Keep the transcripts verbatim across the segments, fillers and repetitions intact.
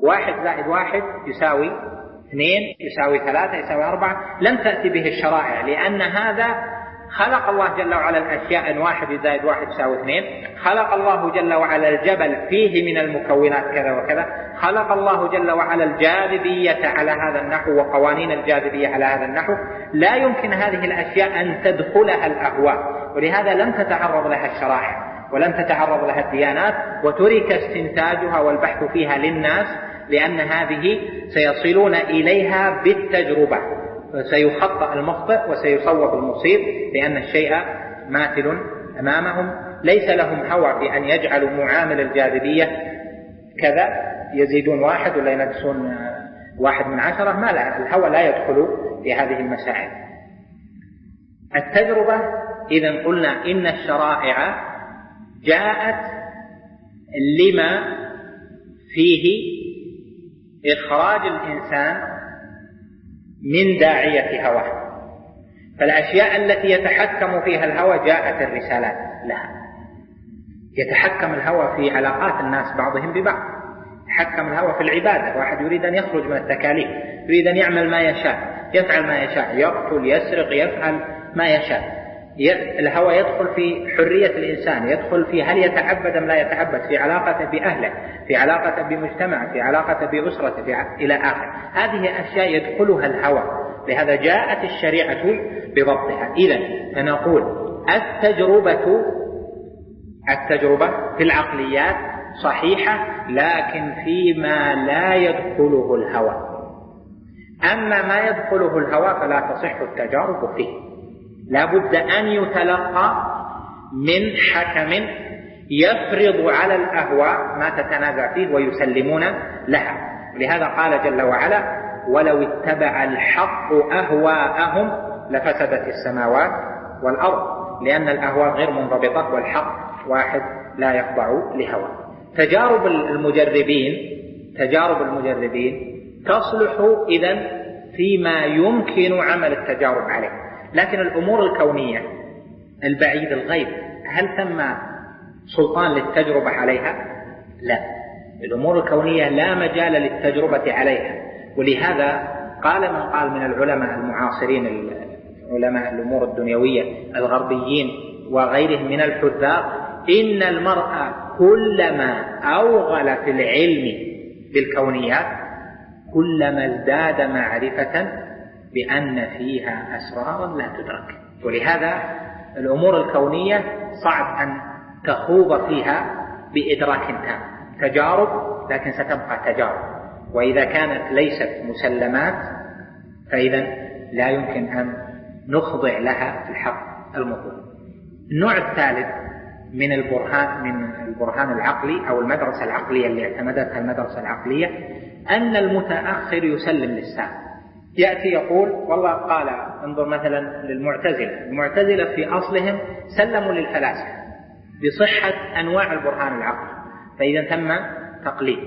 واحد زائد واحد يساوي اثنين، يساوي ثلاثة، يساوي أربعة، لم تأتي به الشرائع، لأن هذا خلق الله جل وعلا الأشياء أن واحد زائد واحد يساوي اثنين. خلق الله جل وعلا الجبل فيه من المكونات كذا وكذا. خلق الله جل وعلا الجاذبية على هذا النحو وقوانين الجاذبية على هذا النحو. لا يمكن هذه الأشياء أن تدخلها الأهواء، ولهذا لم تتعرض لها الشرائع ولم تتعرض لها الديانات، وترك استنتاجها والبحث فيها للناس، لأن هذه سيصلون إليها بالتجربة، سيخطئ المخطئ وسيصوب المصيب، لأن الشيء ماثل أمامهم. ليس لهم هوى بأن يجعلوا معامل الجاذبية كذا، يزيدون واحد ولا ينقصون واحد من عشرة، ما لا، الهوى لا يدخل في هذه المسائل. التجربة، إذن قلنا إن الشرائع جاءت لما فيه إخراج الإنسان من داعية هواه، فالأشياء التي يتحكم فيها الهوى جاءت الرسالات لها. يتحكم الهوى في علاقات الناس بعضهم ببعض، يتحكم الهوى في العبادة، واحد يريد أن يخرج من التكاليف، يريد أن يعمل ما يشاء، يفعل ما يشاء، يقتل، يسرق، يفعل ما يشاء. الهوى يدخل في حرية الإنسان، يدخل في هل يتعبد أم لا يتعبد، في علاقته بأهله، في علاقته بمجتمع، في علاقته بأسرته، في ع... إلى آخر. هذه أشياء يدخلها الهوى، لهذا جاءت الشريعة بضبطها. إذن فنقول التجربة التجربة في العقليات صحيحة، لكن فيما لا يدخله الهوى. أما ما يدخله الهوى فلا تصح التجارب فيه، لا بد أن يتلقى من حكم يفرض على الأهواء ما تتنازع فيه ويسلمون لها. لهذا قال جل وعلا: ولو اتبع الحق أهواءهم لفسدت السماوات والأرض، لأن الأهواء غير منضبطة والحق واحد لا يخضع لهوى. تجارب المجربين تجارب المجربين تصلح إذن فيما يمكن عمل التجارب عليه، لكن الأمور الكونية البعيد الغيب هل ثم سلطان للتجربة عليها؟ لا، الأمور الكونية لا مجال للتجربة عليها. ولهذا قال من قال من العلماء المعاصرين، علماء الأمور الدنيوية الغربيين وغيرهم من الحذاق، إن المرء كلما أوغل في العلم بالكونيات كلما ازداد معرفة بأن فيها أسرارا لا تدرك. ولهذا الأمور الكونية صعب أن تخوض فيها بإدراك تام، تجارب لكن ستبقى تجارب، وإذا كانت ليست مسلمات فإذا لا يمكن أن نخضع لها الحق المطلق. النوع الثالث من البرهان من البرهان العقلي أو المدرسة العقلية اللي اعتمدتها المدرسة العقلية، أن المتأخر يسلم للسابق. يأتي يقول والله قال، انظر مثلا للمعتزلة، المعتزلة في أصلهم سلموا للفلاسفة بصحة أنواع البرهان العقلي، فإذا تم تقليد.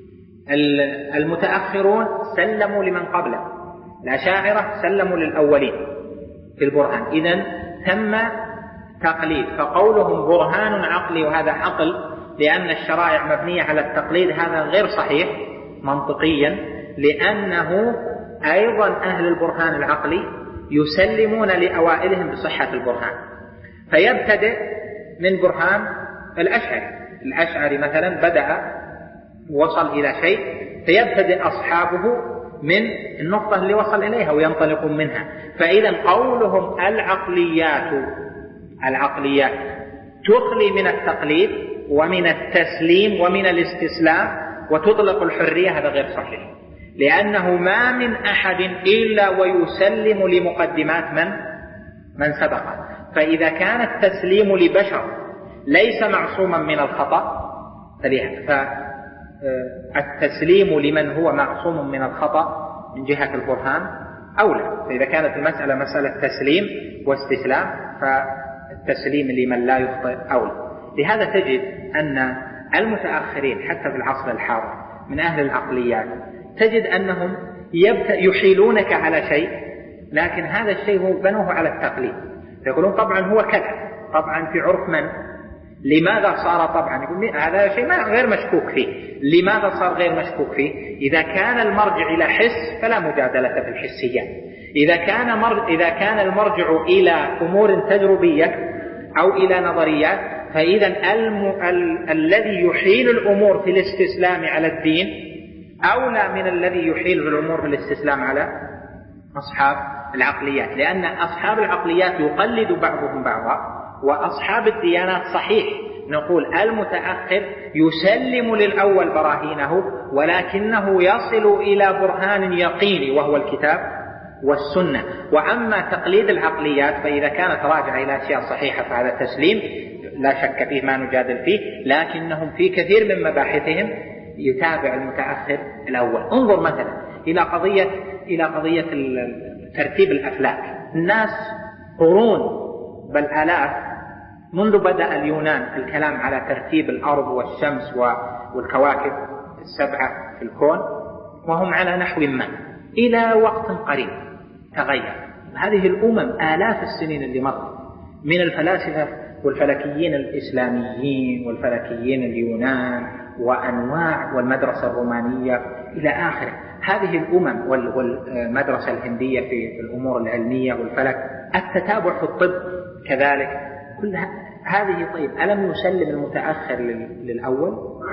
المتأخرون سلموا لمن قبله، الأشاعرة سلموا للأولين في البرهان، إذن تم تقليد. فقولهم برهان عقلي وهذا عقل لأن الشرائع مبنية على التقليد هذا غير صحيح منطقيا، لأنه أيضا أهل البرهان العقلي يسلمون لأوائلهم بصحة البرهان. فيبتدئ من برهان الأشعري، الأشعري مثلا بدأ وصل إلى شيء، فيبتدئ أصحابه من النقطة اللي وصل إليها وينطلقون منها. فإذا قولهم العقليات العقليات تخلي من التقليد ومن التسليم ومن الاستسلام وتطلق الحرية، هذا غير صحيح، لأنه ما من أحد إلا ويسلم لمقدمات من من سبقه. فإذا كان التسليم لبشر ليس معصوما من الخطأ، فالتسليم لمن هو معصوم من الخطأ من جهة البرهان أولى. فإذا كانت المسألة مسألة تسليم واستسلام فالتسليم لمن لا يخطئ أولى. لهذا تجد أن المتأخرين حتى في العصر الحاضر من أهل العقليات تجد أنهم يحيلونك على شيء، لكن هذا الشيء هو بنوه على التقليد، يقولون طبعا هو كذا، طبعا في عرف من لماذا صار طبعا يقول هذا شيء غير مشكوك فيه. لماذا صار غير مشكوك فيه؟ إذا كان المرجع إلى حس فلا مجادلة في الحسيات. إذا كان مر... إذا كان المرجع إلى أمور تجربية أو إلى نظريات فإذا الم... ال... الذي يحيل الأمور في الاستسلام على الدين أولى من الذي يحيل الأمور في الاستسلام على أصحاب العقليات، لأن أصحاب العقليات يقلد بعضهم بعضا، وأصحاب الديانات صحيح نقول المتأخر يسلم للأول براهينه ولكنه يصل إلى برهان يقيني وهو الكتاب والسنة. وأما تقليد العقليات فإذا كانت راجعة إلى أشياء صحيحة فهذا تسليم لا شك فيه ما نجادل فيه، لكنهم في كثير من مباحثهم يتابع المتأخر الأول. انظر مثلا إلى قضية إلى قضية ترتيب الأفلاك. الناس قرون بل آلاف منذ بدأ اليونان في الكلام على ترتيب الأرض والشمس والكواكب السبعة في الكون وهم على نحو ما إلى وقت قريب تغير. هذه الأمم آلاف السنين اللي مرت من الفلاسفة والفلكيين الإسلاميين والفلكيين اليونان وأنواع والمدرسة الرومانية إلى آخره، هذه الأمم والمدرسة الهندية في الأمور العلمية والفلك، التتابع في الطب كذلك، كل هذه. طيب ألم يسلم المتأخر للأول؟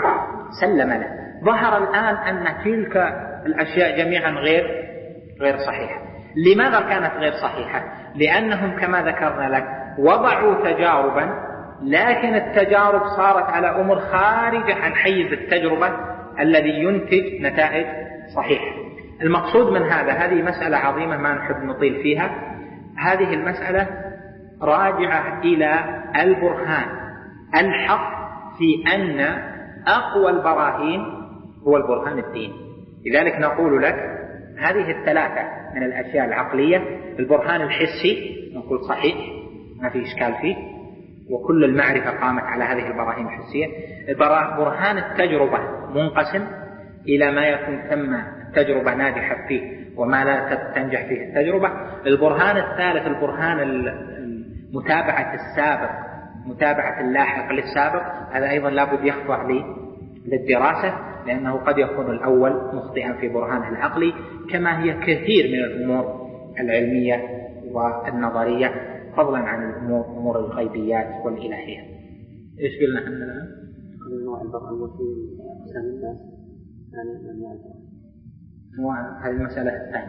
سلم له. ظهر الآن أن تلك الأشياء جميعا غير غير صحيحة. لماذا كانت غير صحيحة؟ لأنهم كما ذكرنا لك وضعوا تجاربا، لكن التجارب صارت على أمور خارجة عن حيز التجربة الذي ينتج نتائج صحيحة. المقصود من هذا، هذه مسألة عظيمة ما نحب نطيل فيها، هذه المسألة راجعة إلى البرهان الحق في أن أقوى البراهين هو البرهان الديني. لذلك نقول لك هذه الثلاثة من الأشياء العقلية: البرهان الحسي نقول صحيح ما في إشكال فيه، وكل المعرفة قامت على هذه البراهين الحسية. برهان التجربة منقسم إلى ما يكون ثم التجربة ناجحة فيه وما لا تنجح فيه التجربة. البرهان الثالث البرهان متابعة السابق، متابعة اللاحق للسابق، هذا أيضا لابد يخضع للدراسة، لأنه قد يكون الأول مخطئا في برهانه العقلي، كما هي كثير من الأمور العلمية والنظرية، فضلا عن الأمور أمور الغيبيات والإلهية. إيش قلنا احنا الآن؟ النوع الأول في أقسام الناس، هذه المسألة الثانية.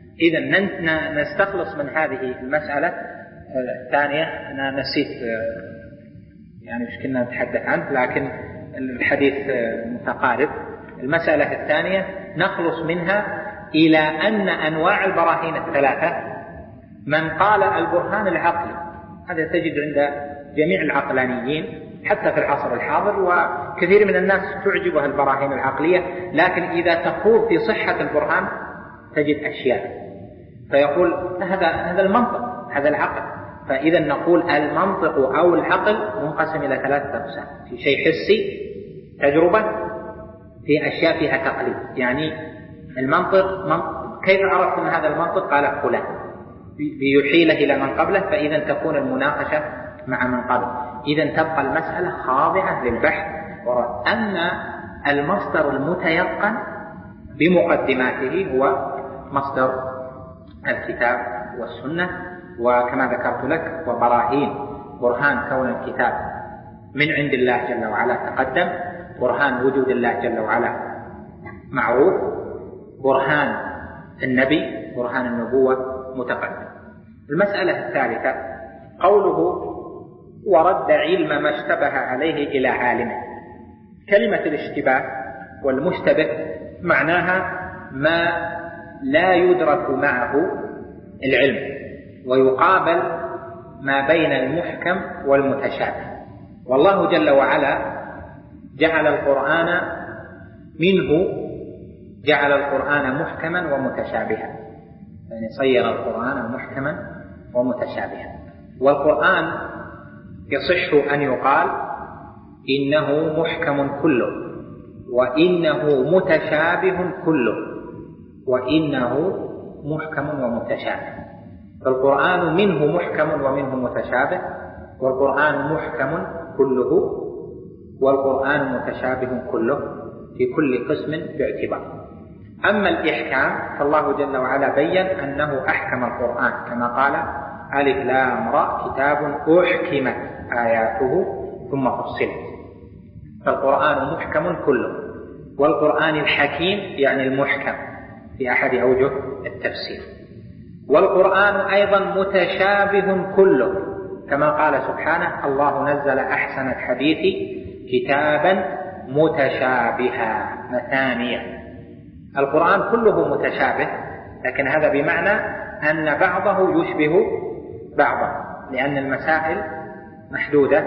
إذا نستخلص من هذه المسألة الثانية، أنا نسيت يعني إيش كنا نتحدث عنه، لكن الحديث متقارب. المسألة الثانية نخلص منها إلى أن أنواع البراهين الثلاثة، من قال البرهان العقلي، هذا تجد عند جميع العقلانيين حتى في العصر الحاضر، وكثير من الناس تعجبها البراهين العقلية، لكن إذا تخوض في صحة البرهان تجد أشياء فيقول هذا هذا المنطق، هذا العقل. فإذا نقول المنطق أو العقل منقسم إلى ثلاثة أقسام: في شيء حسي تجربة، في أشياء فيها تقليد. يعني المنطق منطق. كيف عرفت من هذا المنطق؟ قال فلان، بيحيله إلى من قبله، فإذا تكون المناقشة مع من قبل. إذا تبقى المسألة خاضعة للبحث. أما المصدر المتيقن بمقدماته هو مصدر الكتاب والسنة، وكما ذكرت لك وبراهين برهان كون الكتاب من عند الله جل وعلا تقدم، برهان وجود الله جل وعلا معروف، برهان النبي برهان النبوة متقدم. المسألة الثالثة قوله ورد علم ما اشتبه عليه إلى عالمه. كلمة الاشتباه والمشتبه معناها ما لا يدرك معه العلم، ويقابل ما بين المحكم والمتشابه. والله جل وعلا جعل القرآن منه جعل القرآن محكما ومتشابها، يعني صير القرآن محكما ومتشابها. والقرآن يصح أن يقال إنه محكم كله، وإنه متشابه كله، وإنه محكم ومتشابه. فالقرآن منه محكم ومنه متشابه، والقرآن محكم كله والقرآن متشابه كله في كل قسم باعتبار. أما الإحكام فالله جل وعلا بيّن أنه أحكم القرآن كما قال ألف لام را كتاب أحكمت آياته ثم فصلت، فالقرآن محكم كله، والقرآن الحكيم يعني المحكم في أحد أوجه التفسير. والقرآن أيضا متشابه كله كما قال سبحانه الله نزل أحسن الحديث كتابا متشابها مثانية. القرآن كله متشابه، لكن هذا بمعنى أن بعضه يشبه بعضا لأن المسائل محدودة،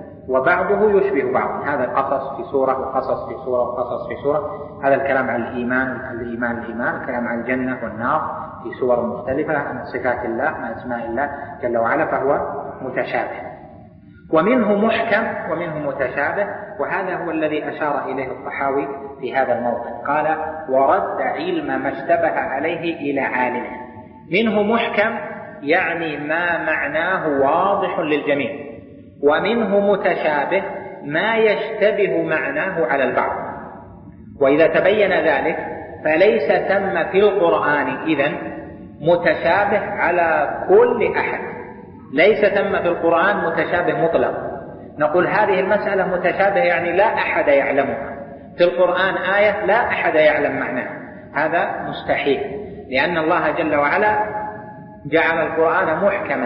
وبعضه يشبه بعض. هذا القصص في سورة وقصص في سورة وقصص في سورة. هذا الكلام عن الإيمان الإيمان الإيمان الكلام عن الجنة والنار في سور مختلفة، عن صفات الله عن أسماء الله جل وعلا، فهو متشابه. ومنه محكم ومنه متشابه، وهذا هو الذي أشار إليه الطحاوي في هذا الموضع. قال ورد علم ما اشتبه عليه إلى عالمه. منه محكم يعني ما معناه واضح للجميع، ومنه متشابه ما يشتبه معناه على البعض. وإذا تبين ذلك فليس ثم في القرآن إذن متشابه على كل أحد، ليس ثم في القرآن متشابه مطلق نقول هذه المسألة متشابه يعني لا أحد يعلمها. في القرآن آية لا أحد يعلم معناها، هذا مستحيل، لأن الله جل وعلا جعل القرآن محكما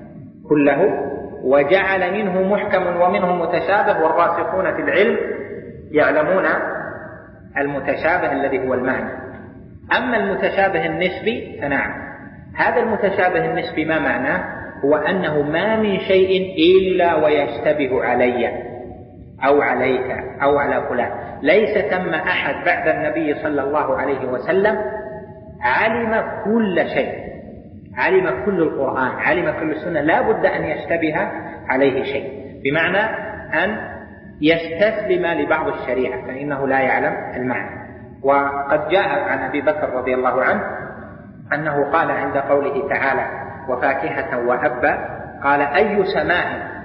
كله، وجعل منه محكم ومنه متشابه، والراسخون في العلم يعلمون المتشابه الذي هو المعنى. أما المتشابه النسبي فنعم، هذا المتشابه النسبي ما معناه؟ هو أنه ما من شيء إلا ويشتبه علي أو عليك أو على فلان. ليس ثم أحد بعد النبي صلى الله عليه وسلم علم كل شيء، علم كل القرآن، علم كل السنة، لا بد أن يشتبه عليه شيء، بمعنى أن يستسلم لبعض الشريعة فإنه لا يعلم المعنى. وقد جاء عن أبي بكر رضي الله عنه أنه قال عند قوله تعالى وفاكهة وأبا قال أي سماء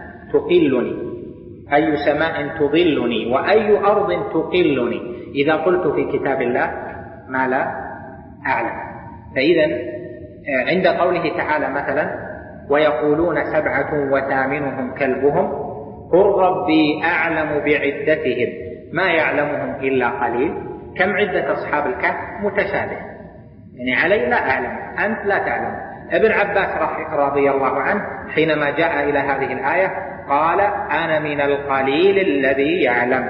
تقلني، أي سماء تضلني، وأي أرض تقلني إذا قلت في كتاب الله ما لا أعلم. فإذا عند قوله تعالى مثلا ويقولون سبعة وثامنهم كلبهم قل ربي أعلم بعدتهم ما يعلمهم إلا قليل، كم عدة أصحاب الكهف؟ متشابه، يعني علي لا أعلم أنت لا تعلم. ابن عباس رضي الله عنه حينما جاء إلى هذه الآية قال أنا من القليل الذي يعلم،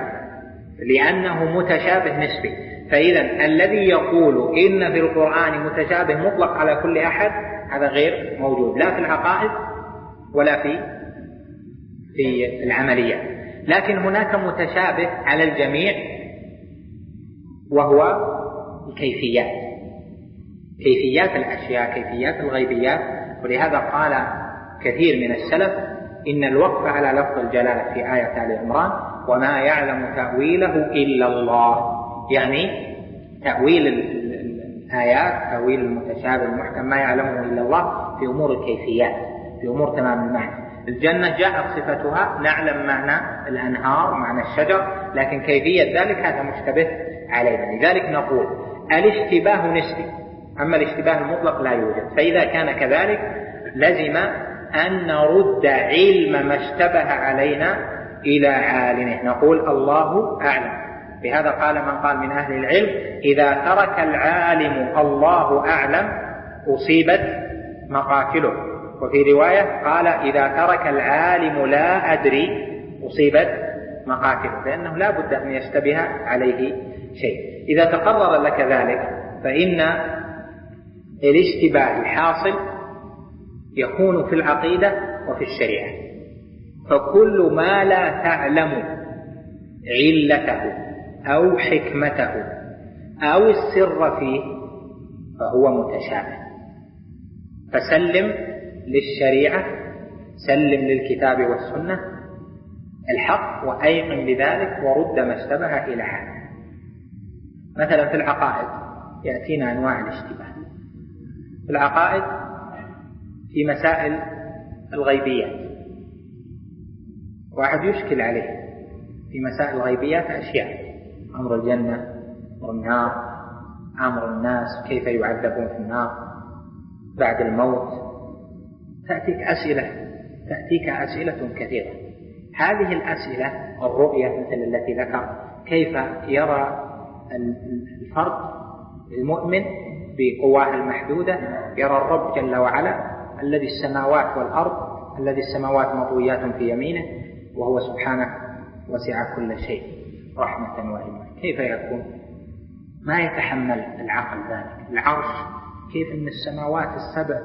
لأنه متشابه نسبي. فإذا الذي يقول إن في القرآن متشابه مطلق على كل أحد هذا غير موجود، لا في العقائد ولا في في العمليات. لكن هناك متشابه على الجميع وهو الكيفيات، كيفيات الأشياء، كيفيات الغيبيات. ولهذا قال كثير من السلف إن الوقف على لفظ الجلالة في آية آل عمران وما يعلم تأويله إلا الله، يعني تأويل الآيات، تأويل المتشابه المحكم ما يعلمه إلا الله في أمور الكيفيات، في أمور تمام المعنى. الجنة جاءت صفتها نعلم معنى الأنهار ومعنى الشجر، لكن كيفية ذلك هذا مشتبه علينا. لذلك نقول الاشتباه نسبي، أما الاشتباه المطلق لا يوجد. فإذا كان كذلك لزم أن نرد علم ما اشتبه علينا إلى عالمه، نقول الله أعلم. بهذا قال من قال من أهل العلم إذا ترك العالم الله أعلم أصيبت مقاتله، وفي رواية قال إذا ترك العالم لا أدري أصيبت مقاتله، لأنه لا بد أن يشتبه عليه شيء. إذا تقرر لك ذلك فإن الاشتباه الحاصل يكون في العقيدة وفي الشريعة، فكل ما لا تعلم علته أو حكمته أو السر فيه فهو متشابه. فسلم للشريعة، سلم للكتاب والسنة الحق وأيقن بذلك ورد ما اشتبه إلى حال. مثلا في العقائد يأتينا أنواع الاشتباه في العقائد في مسائل الغيبيات، واحد يشكل عليه في مسائل الغيبيات أشياء، أمر الجنة، أمر النار، أمر الناس كيف يعذبون في النار بعد الموت، تأتيك أسئلة تأتيك أسئلة كثيرة. هذه الأسئلة الرؤية مثل التي ذكر، كيف يرى الفرد المؤمن بقواه المحدودة يرى الرب جل وعلا الذي السماوات والأرض، الذي السماوات مطويات في يمينه وهو سبحانه وسع كل شيء رحمة وعلما، كيف يكون؟ ما يتحمل العقل ذلك. العرش كيف ان السماوات السبع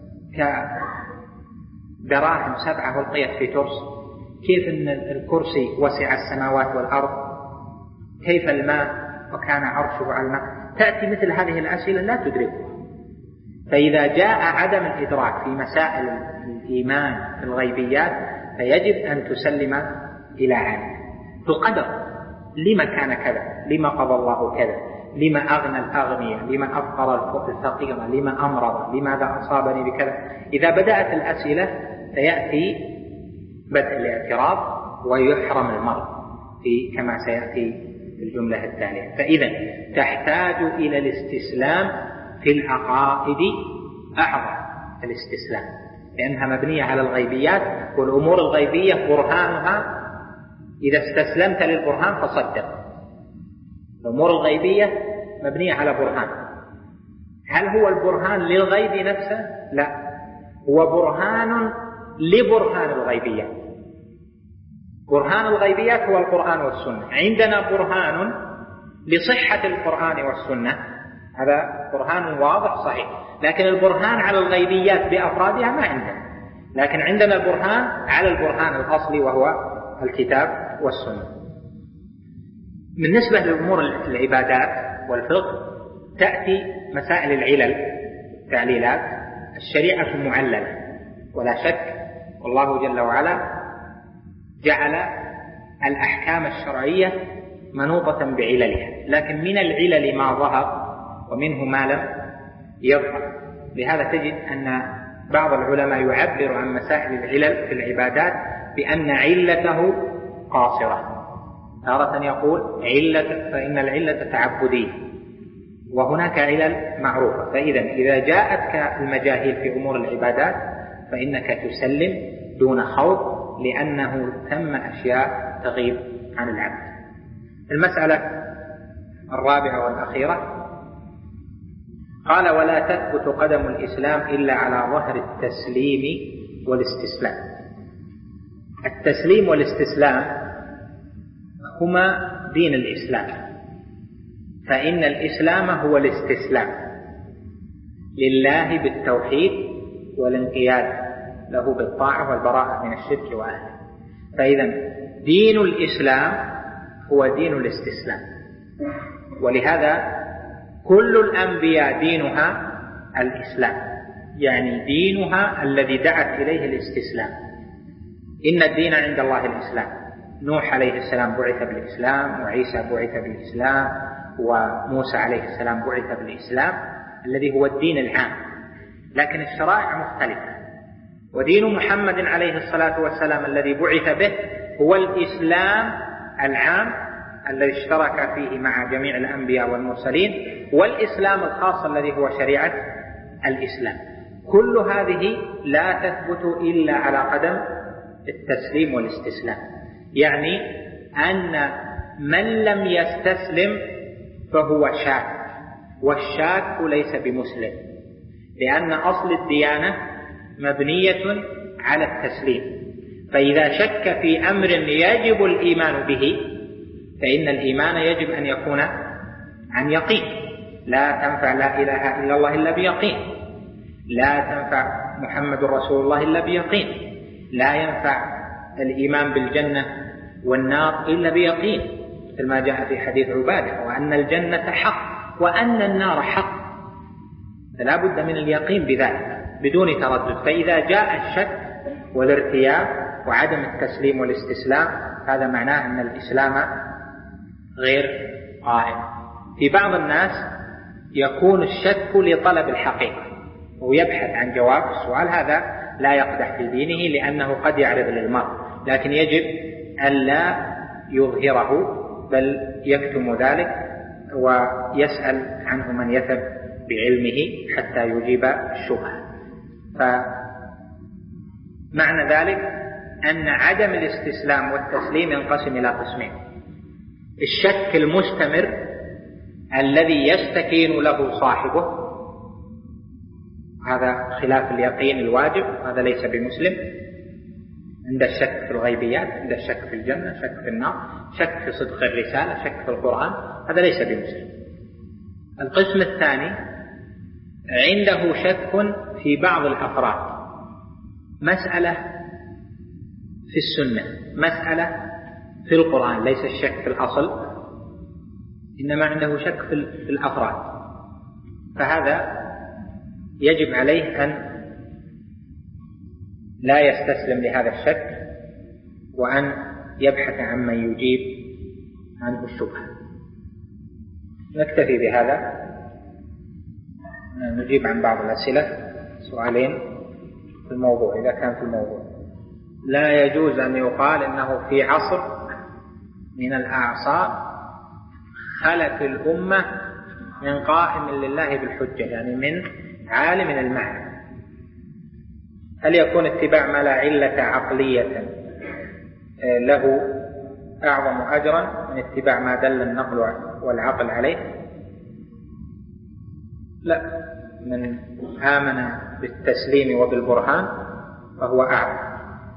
كدراهم سبعة ألقيت في ترس، كيف ان الكرسي وسع السماوات والأرض، كيف الماء وكان عرشه على الماء. تأتي مثل هذه الأسئلة لا تدركها. فإذا جاء عدم الإدراك في مسائل الإيمان في الغيبيات فيجب أن تسلم إلى عالم. القدر، لما كان كذا، لما قضى الله كذا، لما أغنى الأغنياء، لما أفقر الفقير، لما أمرض، لماذا أصابني بكذا. إذا بدأت الأسئلة فيأتي بدء الاعتراض ويحرم المرء في كما سيأتي في الجملة التالية. فإذا تحتاج إلى الاستسلام في العقائد أعظم الاستسلام، لأنها مبنية على الغيبيات، والأمور الغيبية برهانها إذا استسلمت للبرهان فصدق. الأمور الغيبية مبنية على برهان. هل هو البرهان للغيب نفسه؟ لا، هو برهان لبرهان الغيبيات. برهان الغيبيات هو القرآن والسنة. عندنا برهان لصحة القرآن والسنة، هذا برهان واضح صحيح، لكن البرهان على الغيبيات بأفرادها ما عندنا. لكن عندنا البرهان على البرهان الأصلي وهو الكتاب والسنة. بالنسبة لأمور العبادات والفقه تأتي مسائل العلل التعليلات. الشريعة معللة ولا شك، والله جل وعلا جعل الأحكام الشرعية منوطة بعللها، لكن من العلل ما ظهر ومنه ما لم يظهر. لهذا تجد أن بعض العلماء يعبر عن مسائل العلل في العبادات بأن علته قاصرة، تارة يقول علة فإن العلة تعبدية، وهناك علل معروفة. فإذا إذا جاءتك المجاهيل في أمور العبادات فإنك تسلم دون خوف، لأنه ثم أشياء تغيب عن العبد. المسألة الرابعة والأخيرة قال: ولا تثبت قدم الإسلام إلا على ظهر التسليم والاستسلام. التسليم والاستسلام هما دين الإسلام، فإن الإسلام هو الاستسلام لله بالتوحيد والانقياد له بالطاعة والبراءة من الشرك وأهله. فإذا دين الإسلام هو دين الاستسلام، ولهذا كل الأنبياء دينها الإسلام، يعني دينها الذي دعت إليه الاستسلام. إن الدين عند الله الإسلام. نوح عليه السلام بعث بالإسلام، وعيسى بعث بالإسلام، وموسى عليه السلام بعث بالإسلام الذي هو الدين العام، لكن الشرائع مختلفة. ودين محمد عليه الصلاة والسلام الذي بعث به هو الإسلام العام الذي اشترك فيه مع جميع الأنبياء والمرسلين، والإسلام الخاص الذي هو شريعة الإسلام. كل هذه لا تثبت إلا على قدم التسليم والاستسلام، يعني أن من لم يستسلم فهو شاك، والشاك ليس بمسلم، لأن أصل الديانة مبنية على التسليم. فإذا شك في أمر يجب الإيمان به فإن الإيمان يجب أن يكون عن يقين. لا تنفع لا إله إلا الله إلا بيقين، لا تنفع محمد رسول الله إلا بيقين، لا ينفع الإيمان بالجنة والنار إلا بيقين، مثل ما جاء في حديث عبادة: وأن الجنة حق وأن النار حق. فلا بد من اليقين بذلك بدون تردد. فإذا جاء الشك والارتياب وعدم التسليم والاستسلام هذا معناه أن الإسلام غير قائم. في بعض الناس يكون الشك لطلب الحقيقة ويبحث عن جواب السؤال، هذا لا يقدح في دينه، لأنه قد يعرض للمرء. لكن يجب ألا يظهره بل يكتم ذلك ويسأل عنه من يثق بعلمه حتى يجيب الشبهة. فمعنى ذلك أن عدم الاستسلام والتسليم ينقسم إلى قسمين: الشك المستمر الذي يستكين له صاحبه، هذا خلاف اليقين الواجب، هذا ليس بمسلم. عند الشك في الغيبيات، عند الشك في الجنة، شك في النار، شك في صدق الرسالة، شك في القرآن، هذا ليس بمسلم. القسم الثاني عنده شك في بعض الأفراد، مسألة في السنة، مسألة في القرآن، ليس الشك في الأصل، إنما عنده شك في الأفراد، فهذا يجب عليه أن لا يستسلم لهذا الشك وأن يبحث عن من يجيب عنه الشبهة. نكتفي بهذا، نجيب عن بعض الأسئلة، سؤالين في الموضوع إذا كان في الموضوع. لا يجوز أن يقال إنه في عصر من الأعصار خلت الأمة من قائم لله بالحجة، يعني من عالم المعنى. هل يكون اتباع ما لا علة عقلية له أعظم أجرا من اتباع ما دل النقل والعقل عليه؟ لا، من آمن بالتسليم وبالبرهان فهو أعظم.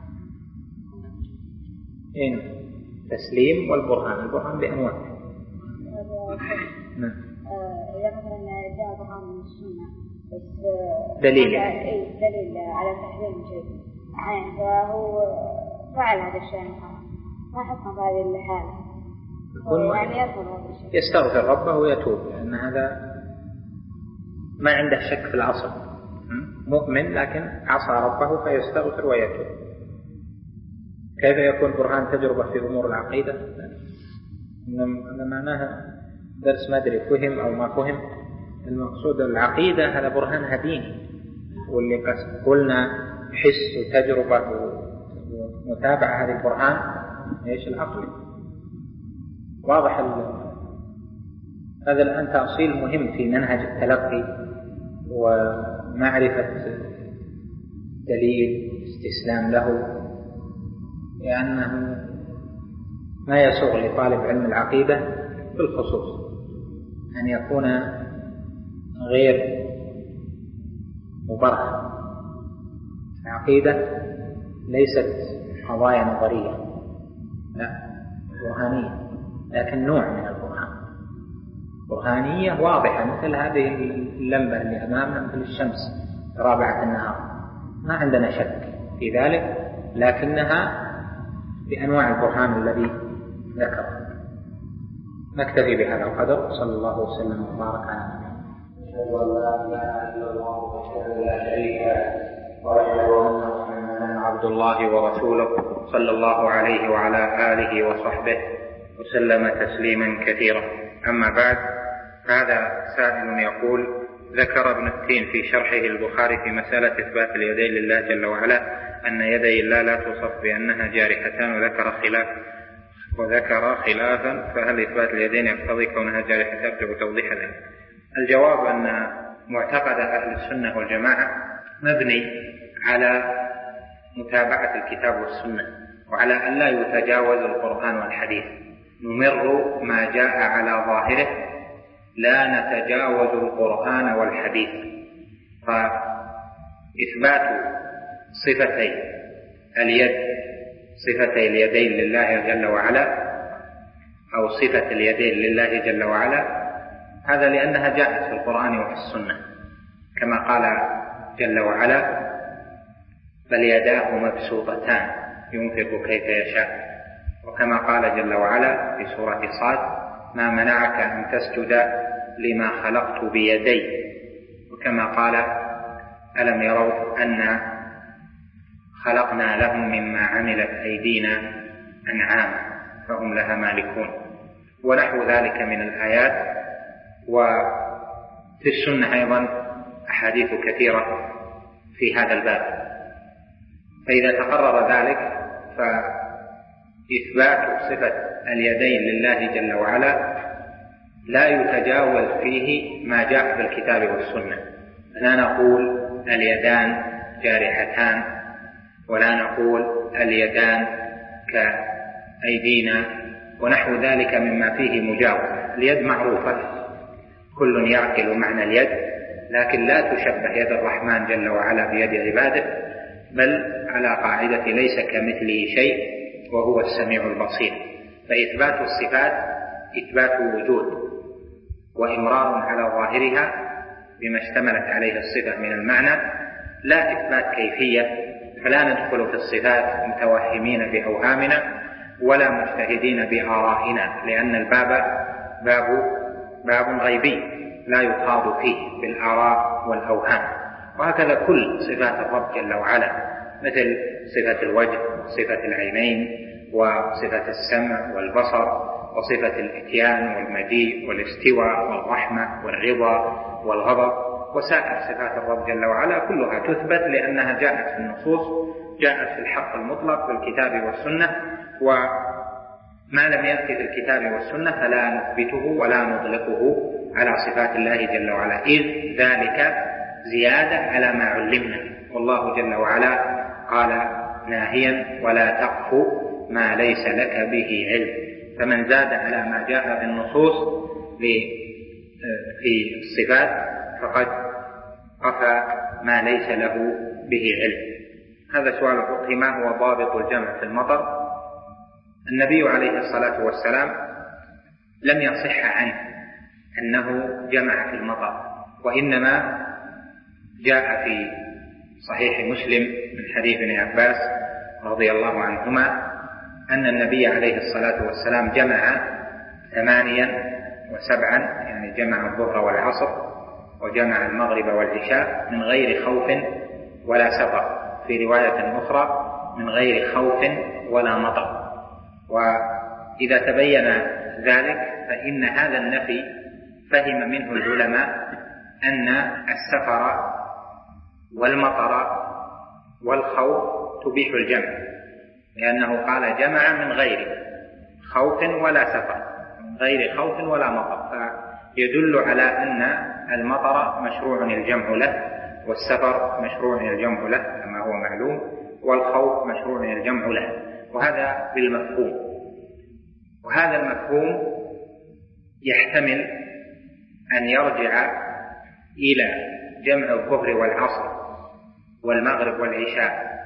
إن تسليم والبرهان، البرهان بأنواع. نعم. إذا مثلا جاء برهان من السنة بس دليل دليل على تحريم شيء عين، فهو فعل هذا الشيء ما حكم هذه الحالة، يعني يرفض هذا الشيء، يستغفر ربه ويتوب، لأن هذا ما عنده شك في الأصل، مؤمن لكن عصى ربه فيستغفر ويتوب. كيف يكون برهان تجربة في أمور العقيدة؟ إنما معناها درس ما أدري فهم أو ما فهم. المقصود العقيدة هذا برهانها ديني، واللي قلنا حس وتجربة ومتابعة هذه البرهان إيش العقل. واضح هذا الآن تأصيل مهم في منهج التلقي ومعرفة دليل استسلام له، لأنه ما يسوغ لطالب علم العقيدة بالخصوص أن يكون غير مبرهن. العقيدة ليست قضايا نظرية، لا، برهانية، لكن نوع من البرهان، برهانية واضحة مثل هذه اللمبة اللي أمامنا، مثل الشمس رابعة النهار، ما عندنا شك في ذلك، لكنها بأنواع البرهان الذي ذكر. نكتفي بهذا القدر، صلى الله وسلم وبارك على نبينا. أشهد أن لا إله إلا الله وحده لا شريك له، وأشهد أن محمدا عبد الله ورسوله، صلى الله عليه وعلى آله وصحبه وسلم تسليما كثيرا. أما بعد، هذا سائل يقول: ذكر ابن التين في شرحه البخاري في مسألة إثبات اليدين لله جل وعلا أن يدي الله لا توصف بأنها جارحتان، وذكر خلاف وذكر خلافا، فهل إثبات اليدين يقتضي كونها جارحتان؟ أرجو توضيح ذلك. الجواب أن معتقد أهل السنة والجماعة مبني على متابعة الكتاب والسنة، وعلى أن لا يتجاوز القرآن والحديث، نمر ما جاء على ظاهره، لا نتجاوز القرآن والحديث. فإثبات صفتي اليد، صفتي اليدين لله جل وعلا، أو صفة اليدين لله جل وعلا، هذا لأنها جاءت في القرآن وفي السنة، كما قال جل وعلا: بل يداه مبسوطتان ينفق كيف يشاء، وكما قال جل وعلا في سورة صاد: ما منعك أن تسجد لما خلقت بيدي، وكما قال: ألم يروا أن خلقنا لهم مما عملت أيدينا أنعاما فهم لها مالكون، ونحو ذلك من الآيات. وفي السنة أيضا أحاديث كثيرة في هذا الباب. فإذا تقرر ذلك فإثبات صفة اليدين لله جل وعلا لا يتجاوز فيه ما جاء في الكتاب والسنة. لا نقول اليدان جارحتان، ولا نقول اليدان كأيدينا ونحو ذلك مما فيه مجاوزة. اليد معروفة، كل يعقل معنى اليد، لكن لا تشبه يد الرحمن جل وعلا بيد عباده، بل على قاعدة ليس كمثله شيء وهو السميع البصير. فإثبات الصفات إثبات وجود وإمرار على ظاهرها بما اشتملت عليه الصفة من المعنى، لا إثبات كيفية. فلا ندخل في الصفات متوهمين بأوهامنا ولا مجتهدين بآرائنا، لأن الباب باب باب غيبي لا يخاض فيه بالآراء والأوهام. وهكذا كل صفات الرب جل وعلا، مثل صفة الوجه وصفة العينين وصفة السمع والبصر وصفة الإتيان والمجيء والاستواء والرحمة والرضا والغضب وسائر صفات الرب جل وعلا كلها تثبت لأنها جاءت في النصوص، جاءت في الحق المطلق في الكتاب والسنة. وما لم يأتي في الكتاب والسنة فلا نثبته ولا نطلقه على صفات الله جل وعلا، إذ ذلك زيادة على ما علمنا. والله جل وعلا قال ناهيا ولا تقف ما ليس لك به علم. فمن زاد على ما جاء في النصوص في الصفات فقد قفى ما ليس له به علم. هذا سؤال الفقه: ما هو ضابط الجمع في المطر؟ النبي عليه الصلاة والسلام لم يصح عنه أنه جمع في المطر، وإنما جاء في صحيح مسلم من حديث ابن عباس رضي الله عنهما أن النبي عليه الصلاة والسلام جمع ثمانيا وسبعا، يعني جمع الظهر والعصر وجمع المغرب والعشاء من غير خوف ولا سفر، في رواية أخرى من غير خوف ولا مطر. وإذا تبين ذلك فإن هذا النفي فهم منه العلماء أن السفر والمطر والخوف تبيح الجمع، لأنه قال جمع من غير خوف ولا سفر، من غير خوف ولا مطر، فيدل على أن المطر مشروع الجمع له، والسفر مشروع الجمع له كما هو معلوم، والخوف مشروع الجمع له، وهذا بالمفهوم. وهذا المفهوم يحتمل أن يرجع إلى جمع الظهر والعصر والمغرب والعشاء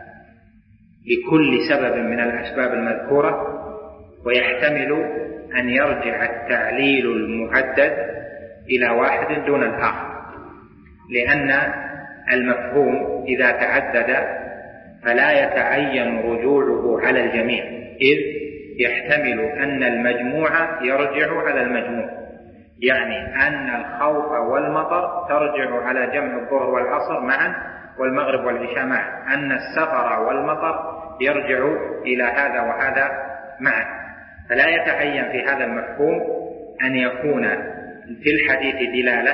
لكل سبب من الأسباب المذكورة، ويحتمل أن يرجع التعليل المعدد إلى واحد دون الآخر، لأن المفهوم إذا تعدد فلا يتعين رجوعه على الجميع، إذ يحتمل أن المجموع يرجع على المجموع، يعني أن الخوف والمطر ترجع على جمع الظهر والعصر معا والمغرب والعشاء معا، أن السفر والمطر يرجع إلى هذا وهذا معا. فلا يتعين في هذا المفهوم أن يكون في الحديث دلالة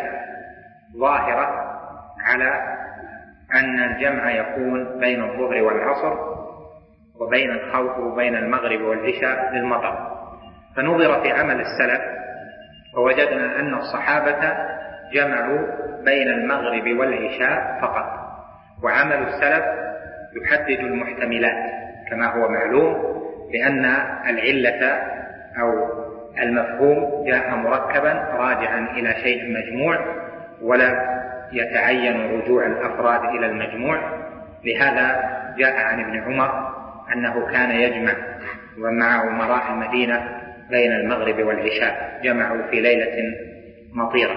ظاهرة على أن الجمع يكون بين الظهر والعصر وبين الخوف وبين المغرب والعشاء للمطر. فنظر في عمل السلف فوجدنا أن الصحابة جمعوا بين المغرب والعشاء فقط، وعمل السلف يحدد المحتملات كما هو معلوم، لأن العلة أو المفهوم جاء مركبا راجعا إلى شيء مجموع، ولا يتعين رجوع الأفراد إلى المجموع. لهذا جاء عن ابن عمر أنه كان يجمع ومع أمراء المدينة بين المغرب والعشاء، جمعوا في ليلة مطيرة.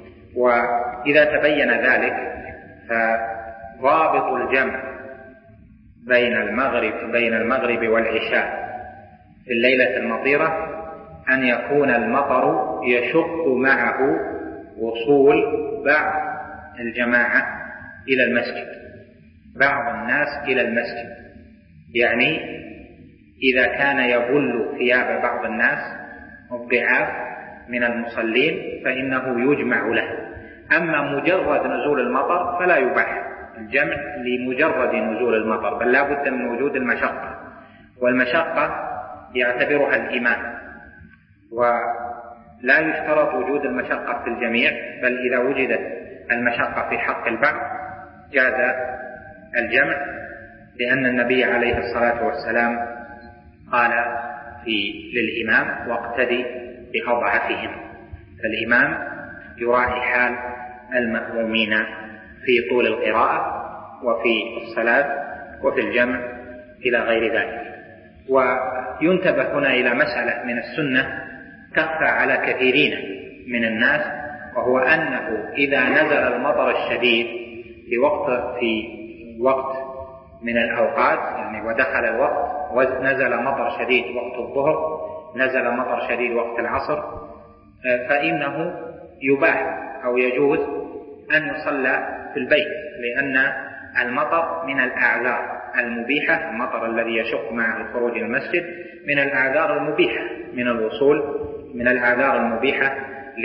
وإذا تبين ذلك فضابط الجمع بين المغرب بين المغرب والعشاء في الليلة المطيرة أن يكون المطر يشق معه وصول بعض الجماعة إلى المسجد، بعض الناس إلى المسجد، يعني إذا كان يبل ثياب بعض الناس الضعاف من المصلين فإنه يجمع له. أما مجرد نزول المطر فلا يباح الجمع لمجرد نزول المطر، بل لا بد من وجود المشقة، والمشقة يعتبرها الإمام، ولا يشترط وجود المشقة في الجميع، بل إذا وجدت المشقة في حق البعض جاز الجمع، لأن النبي عليه الصلاة والسلام قال في للإمام واقتدي بأضعفهم، فالإمام يراعي حال المأمومين في طول القراءة وفي الصلاة وفي الجمع إلى غير ذلك. وينتبه هنا إلى مسألة من السنة تخفى على كثيرين من الناس، وهو أنه إذا نزل المطر الشديد في وقت في وقت من الأوقات، يعني ودخل الوقت ونزل مطر شديد وقت الظهر، نزل مطر شديد وقت العصر، فإنه يباح أو يجوز أن يصلى في البيت، لأن المطر من الأعذار المبيحة، المطر الذي يشق مع الخروج المسجد من الأعذار المبيحة من الوصول، من الأعذار المبيحة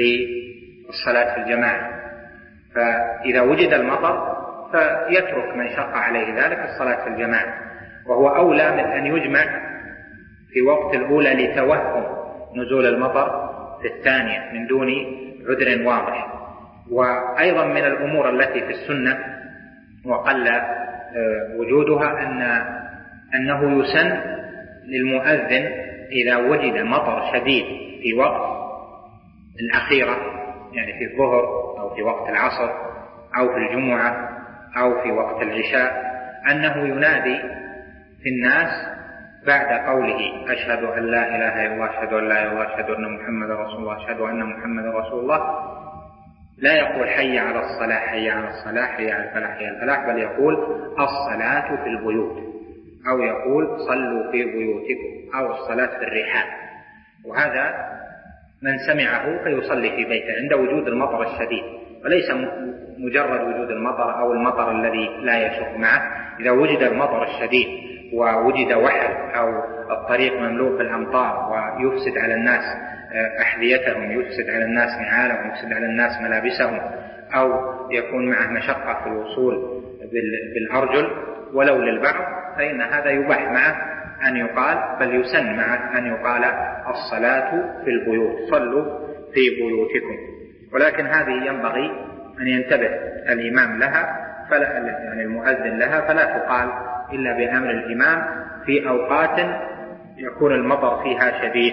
للصلاة في الجماعة. فإذا وجد المطر فيترك من شق عليه ذلك الصلاة في الجماعة، وهو أولى من أن يجمع في وقت الأولى لتوهم نزول المطر في الثانية من دون عذر واضح. وأيضا من الأمور التي في السنة وقل وجودها أن أنه يسن للمؤذن إذا وجد مطر شديد في وقت الأخيرة، يعني في الظهر أو في وقت العصر أو في الجمعة أو في وقت العشاء، أنه ينادي في الناس بعد قوله أشهد أن لا إله إلا الله أشهد أن لا إله إلا الله أشهد أن محمد رسول الله أشهد أن محمد رسول الله، لا يقول حي على الصلاة حي على الصلاة حي على الفلاح حي على الفلاح، بل يقول الصلاة في البيوت، أو يقول صلوا في بيوتكم، أو الصلاة في الرحال. وهذا من سمعه فيصلي في بيته عند وجود المطر الشديد، وليس مجرد وجود المطر أو المطر الذي لا يشق معه. إذا وجد المطر الشديد ووجد وحل أو الطريق مملوء بالأمطار ويفسد على الناس أحذيتهم، يفسد على الناس نعالهم، يفسد على الناس ملابسهم، أو يكون معه مشقة في الوصول بالأرجل ولو للبعض، فإن هذا يباح معه أن يقال، بل يسن معه أن يقال الصلاة في البيوت، صلوا في بيوتكم. ولكن هذه ينبغي أن ينتبه الإمام لها، فلا يعني المؤذن لها، فلا تقال إلا بأمر الإمام في أوقات يكون المطر فيها شديد.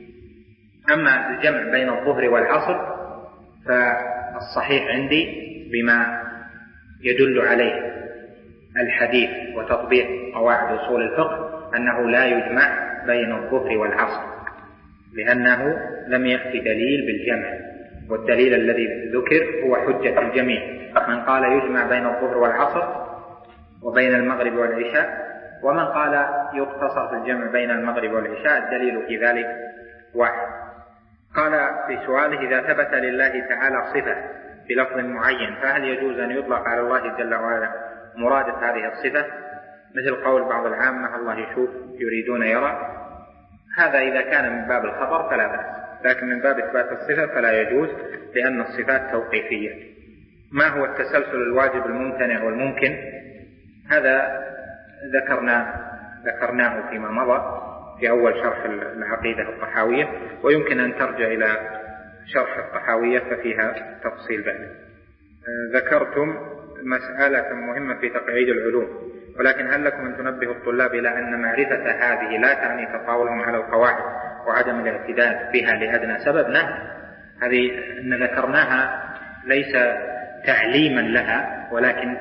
أما الجمع بين الظهر والعصر فالصحيح عندي بما يدل عليه الحديث وتطبيق قواعد أصول الفقه أنه لا يجمع بين الظهر والعصر، لأنه لم يأتي دليل بالجمع، والدليل الذي ذكر هو حجة الجميع. من قال يجمع بين الظهر والعصر وبين المغرب والعشاء، ومن قال يقتصر في الجمع بين المغرب والعشاء، الدليل في ذلك واحد. قال في سؤاله إذا ثبت لله تعالى صفة بلفظ معين فهل يجوز أن يطلق على الله جل وعلا مرادف هذه الصفة، مثل قول بعض العامة الله يشوف يريدون يرى؟ هذا إذا كان من باب الخبر فلا بأس، لكن من باب إثبات الصفة فلا يجوز، لأن الصفات توقيفية. ما هو التسلسل الواجب الممتنع والممكن؟ هذا ذكرنا ذكرناه فيما مضى في أول شرح العقيدة الطحاوية، ويمكن أن ترجع إلى شرح الطحاوية ففيها تفصيل بعد. ذكرتم مسألة مهمة في تقعيد العلوم، ولكن هل لكم أن تنبهوا الطلاب إلى أن معرفة هذه لا تعني تطاولهم على القواعد وعدم الاعتداد بها لأدنى سبب؟ نعم، هذه أن ذكرناها ليس تعليما لها، ولكن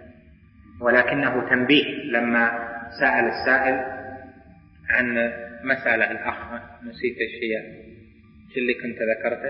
ولكنه تنبيه. لما سأل السائل عن مسألة الأخ، نسيت الشيء اللي كنت ذكرته،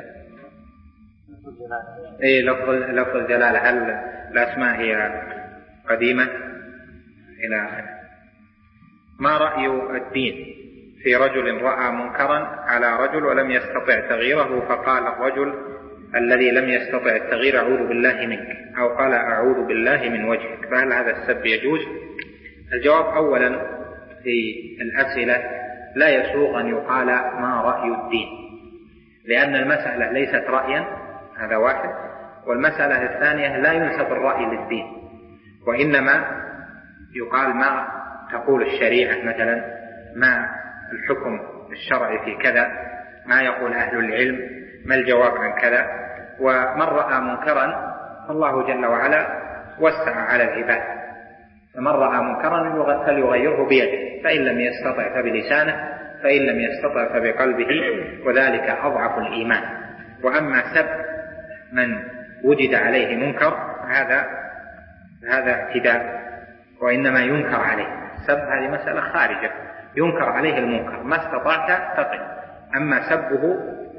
اي لفظ لفظ الجلالة، هل الأسماء هي قديمة إلى آخره. ما رأي الدين في رجل رأى منكرا على رجل ولم يستطع تغييره، فقال الرجل الذي لم يستطع التغيير أعوذ بالله منك، أو قال أعوذ بالله من وجهك، فهل هذا السب يجوز؟ الجواب أولا في الأسئلة لا يسوغ أن يقال ما رأي الدين، لأن المسألة ليست رأيا، هذا واحد، والمسألة الثانية لا ينسب الرأي للدين، وإنما يقال ما تقول الشريعة مثلا، ما الحكم الشرعي في كذا، ما يقول أهل العلم، ما الجواب عن كذا. ومن رأى منكرا فالله جل وعلا وسع على العباد، فمن رأى منكرا فليغيره بيده، فإن لم يستطع فبلسانه، فإن لم يستطع فبقلبه، وذلك أضعف الإيمان. وأما سب من وجد عليه منكر هذا هذا اعتداء، وإنما ينكر عليه. السب هذه مسألة خارجة، ينكر عليه المنكر، ما استطعت فقل. أما سبه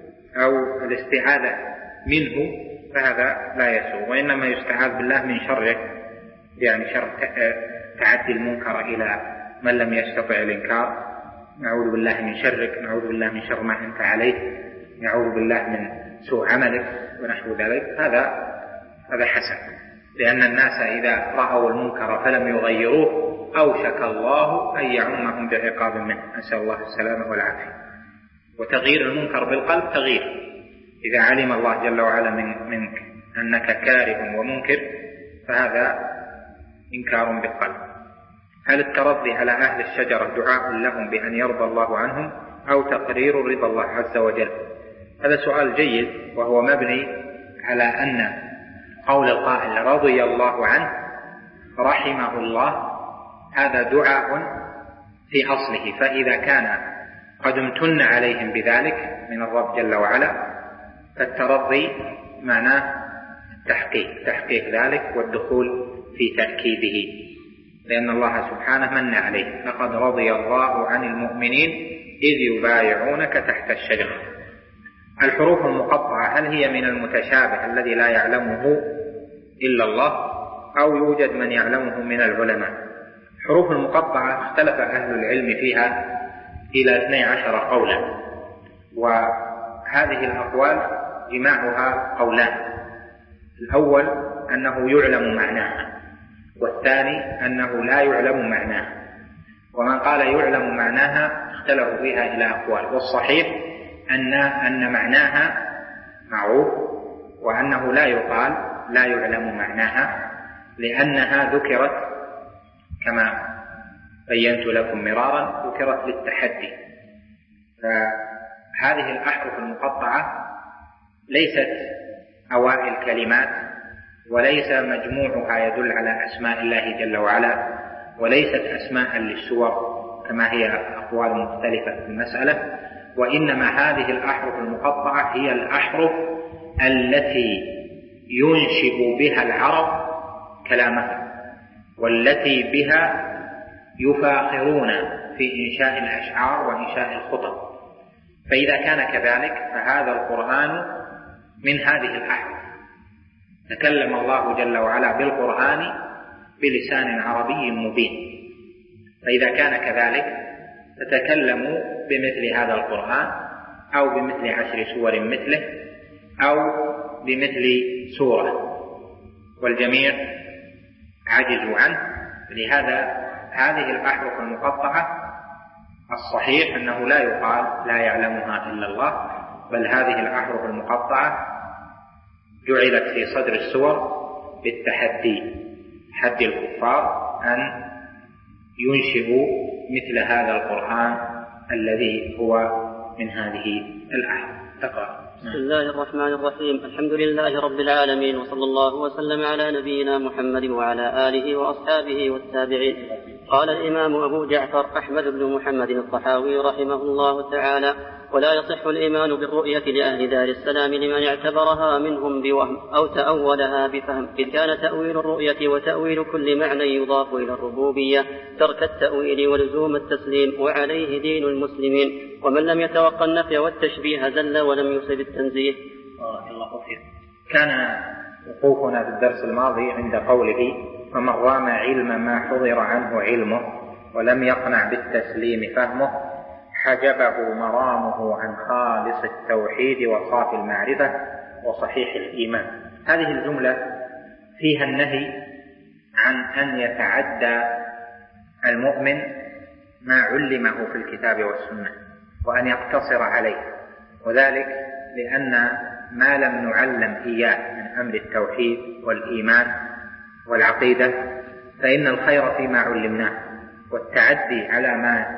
أو الاستعاذة منه فهذا لا يسوء، وإنما يستعاذ بالله من شره، يعني شر تعدي المنكر إلى من لم يستطع الإنكار. نعوذ بالله من شرك، نعوذ بالله من شر ما أنت عليه، نعوذ بالله من سوء عملك ونحو ذلك. هذا هذا حسن، لأن الناس إذا رأوا المنكر فلم يغيروه أوشك الله أن يعمهم بعقاب منه، نسأل الله السلامة والعافية. وتغيير المنكر بالقلب تغيير، إذا علم الله جل وعلا من منك أنك كاره ومنكر فهذا إنكار بالقلب. هل الترضي على أهل الشجرة دعاء لهم بأن يرضى الله عنهم أو تقرير رضا الله عز وجل؟ هذا سؤال جيد، وهو مبني على أن قول القائل رضي الله عنه رحمه الله هذا دعاء في أصله، فإذا كان قد امتن عليهم بذلك من الرب جل وعلا فالترضي معناه التحقيق، تحقيق ذلك والدخول في تأكيده، لأن الله سبحانه من عليه لقد رضي الله عن المؤمنين إذ يبايعونك تحت الشجرة. الحروف المقطعة هل هي من المتشابه الذي لا يعلمه إلا الله أو يوجد من يعلمه من العلماء؟ الحروف المقطعة اختلف أهل العلم فيها إلى اثني عشر قولا، وهذه الأقوال جماعها قولان: الأول أنه يعلم معناها، والثاني أنه لا يعلم معناها. ومن قال يعلم معناها اختلفوا فيها إلى أقوال، والصحيح أن أن معناها معروف، وأنه لا يقال لا يعلم معناها، لأنها ذكرت كما بينت لكم مرارا ذكرت للتحدي. فهذه الأحرف المقطعة ليست أوائل كلمات، وليس مجموعها يدل على أسماء الله جل وعلا، وليست أسماء للسور كما هي أقوال مختلفة في المسألة، وإنما هذه الأحرف المقطعة هي الأحرف التي ينشئ بها العرب كلامهم، والتي بها يفاخرون في إنشاء الأشعار وإنشاء الخطب. فإذا كان كذلك فهذا القرآن من هذه الأحرف، تكلم الله جل وعلا بالقرآن بلسان عربي مبين. فإذا كان كذلك تتكلموا بمثل هذا القرآن أو بمثل عشر سور مثله أو بمثل سورة، والجميع عجزوا عنه. لهذا هذه الأحرف المقطعة الصحيح أنه لا يقال لا يعلمها إلا الله، بل هذه الأحرف المقطعة جعلت في صدر السور بالتحدي، حد الكفار أن ينشئوا مثل هذا القرآن الذي هو من هذه الأحرف. تقرأ. بسم الله الرحمن الرحيم. الحمد لله رب العالمين، وصلى الله وسلم على نبينا محمد وعلى آله وأصحابه والتابعين. قال الإمام أبو جعفر أحمد بن محمد الطحاوي رحمه الله تعالى: ولا يصح الإيمان بالرؤية لأهل دار السلام لمن اعتبرها منهم بوهم أو تأولها بفهم، إذ كان تأويل الرؤية وتأويل كل معنى يضاف إلى الربوبية ترك التأويل ولزوم التسليم، وعليه دين المسلمين، ومن لم يتوقع النفي والتشبيه زل ولم يصب التنزيه. الله خير. كان وقوفنا في الدرس الماضي عند قوله: فمن رام علم ما حضر عنه علمه ولم يقنع بالتسليم فهمه حجبه مرامه عن خالص التوحيد وصافي المعرفة وصحيح الإيمان. هذه الجملة فيها النهي عن أن يتعدى المؤمن ما علمه في الكتاب والسنة وأن يقتصر عليه، وذلك لأن ما لم نعلم إياه من أمر التوحيد والإيمان والعقيدة فإن الخير فيما علمناه، والتعدي على ما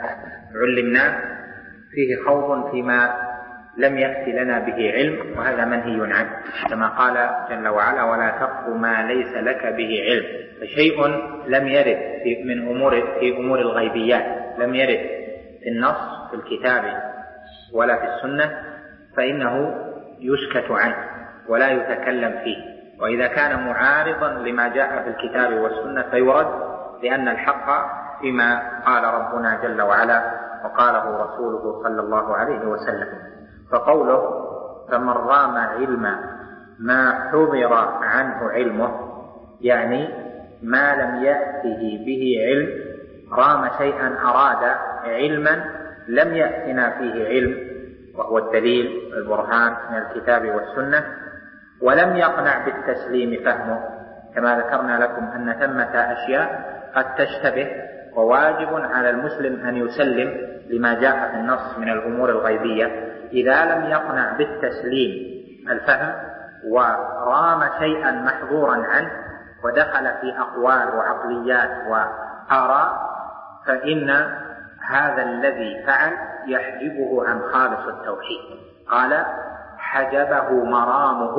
علمناه فيه خوض فيما لم يأتي لنا به علم، وهذا منهي عنه، كما قال جل وعلا: ولا تقف ما ليس لك به علم. فشيء لم يرد في من أمور في أمور الغيبيات لم يرد في النص في الكتاب ولا في السنة فإنه يسكت عنه ولا يتكلم فيه، وإذا كان معارضا لما جاء في الكتاب والسنة فيرد، لأن الحق فيما قال ربنا جل وعلا وقاله رسوله صلى الله عليه وسلم. فقوله: فمن رام علم ما حضر عنه علمه، يعني ما لم يأته به علم، رام شيئا أراد علما لم يأتنا فيه علم، وهو الدليل البرهان من الكتاب والسنة، ولم يقنع بالتسليم فهمه، كما ذكرنا لكم أن ثمة أشياء قد تشتبه، وواجب على المسلم أن يسلم لما جاء في النص من الأمور الغيبية. إذا لم يقنع بالتسليم الفهم ورام شيئا محظورا عنه ودخل في أقوال وعقليات وآراء، فإن هذا الذي فعل يحجبه عن خالص التوحيد. قال: حجبه مرامه،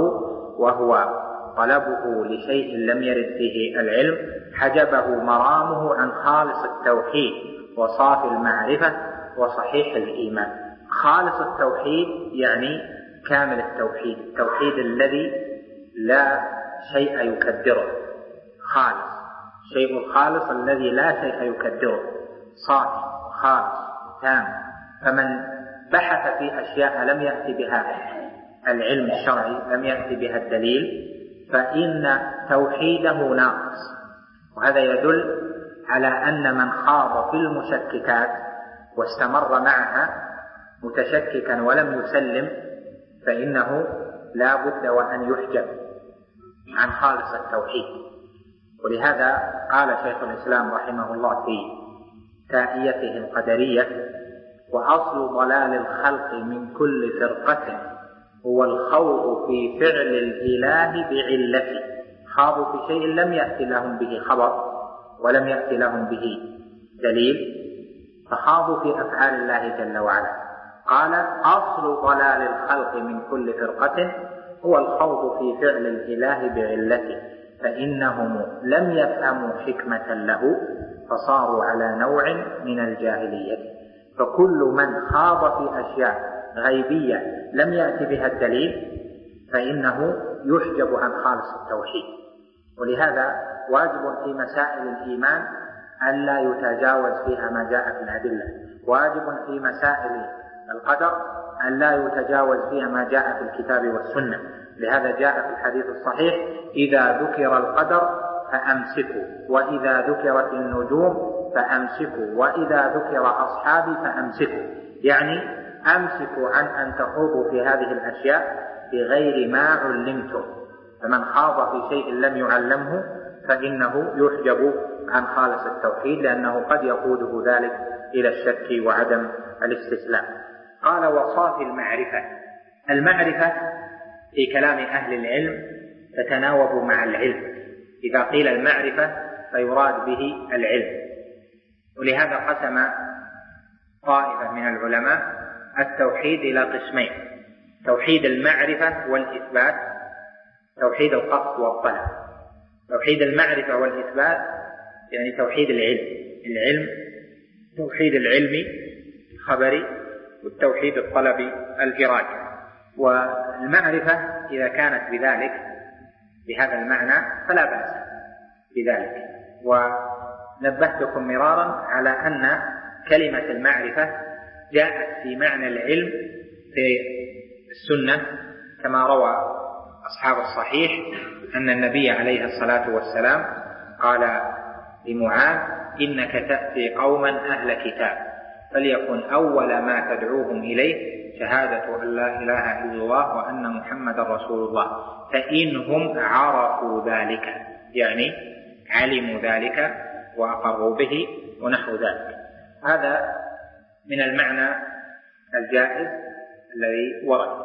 وهو طلبه لشيء لم يرد فيه العلم، حجبه مرامه عن خالص التوحيد وصافي المعرفة وصحيح الإيمان. خالص التوحيد يعني كامل التوحيد، التوحيد الذي لا شيء يكدره، خالص، شيء الخالص الذي لا شيء يكدره، صافي خالص تام. فمن بحث في أشياء لم يأتي بها العلم الشرعي، لم يأتي بها الدليل، فإن توحيده ناقص. وهذا يدل على أن من خاض في المشككات واستمر معها متشككا ولم يسلم فإنه لا بد وأن يحجب عن خالص التوحيد. ولهذا قال شيخ الإسلام رحمه الله في تائيته القدرية: وأصل ضلال الخلق من كل فرقة هو الخوض في فعل الإله بعلته. خاضوا في شيء لم يأتي لهم به خبر ولم يأتي لهم به دليل، فخاضوا في أفعال الله جل وعلا. قال: أصل ضلال الخلق من كل فرقة هو الخوض في فعل الإله بعلته، فإنهم لم يفهموا حكمة له فصاروا على نوع من الجاهلية. فكل من خاض في أشياء غيبية لم يأتي بها الدليل فإنه يحجب عن خالص التوحيد. ولهذا واجب في مسائل الإيمان أن لا يتجاوز فيها ما جاء في الأدلة، واجب في مسائل القدر أن لا يتجاوز فيها ما جاء في الكتاب والسنة. لهذا جاء في الحديث الصحيح: إذا ذكر القدر فأمسكوا، وإذا ذكرت النجوم فأمسكوا، وإذا ذكر أصحابي فأمسكوا. يعني أمسكوا عن أن تخوضوا في هذه الأشياء بغير ما علمتم. فمن خاض في شيء لم يعلمه فإنه يحجب عن خالص التوحيد، لأنه قد يقوده ذلك إلى الشك وعدم الاستسلام. قال: وصافي المعرفة. المعرفة في كلام أهل العلم تتناوب مع العلم. إذا قيل المعرفة فيراد به العلم. ولهذا قسم طائفة من العلماء التوحيد إلى قسمين: توحيد المعرفة والإثبات، توحيد القصد والطلب. توحيد المعرفة والإثبات يعني توحيد العلم، العلم توحيد العلمي الخبري، والتوحيد الطلبي الإرادي. والمعرفة إذا كانت بذلك بهذا المعنى فلا بأس بذلك. ونبهتكم مرارا على أن كلمة المعرفة جاءت في معنى العلم في السنة، كما روى أصحاب الصحيح أن النبي عليه الصلاة والسلام قال لمعاذ: إنك تأتي قوما أهل كتاب، فليكن أول ما تدعوهم إليه شهادة أن لا إله إلا الله وأن محمد رسول الله، فإنهم عرفوا ذلك، يعني علموا ذلك وأقروا به ونحو ذلك. هذا من المعنى الجائز الذي ورد.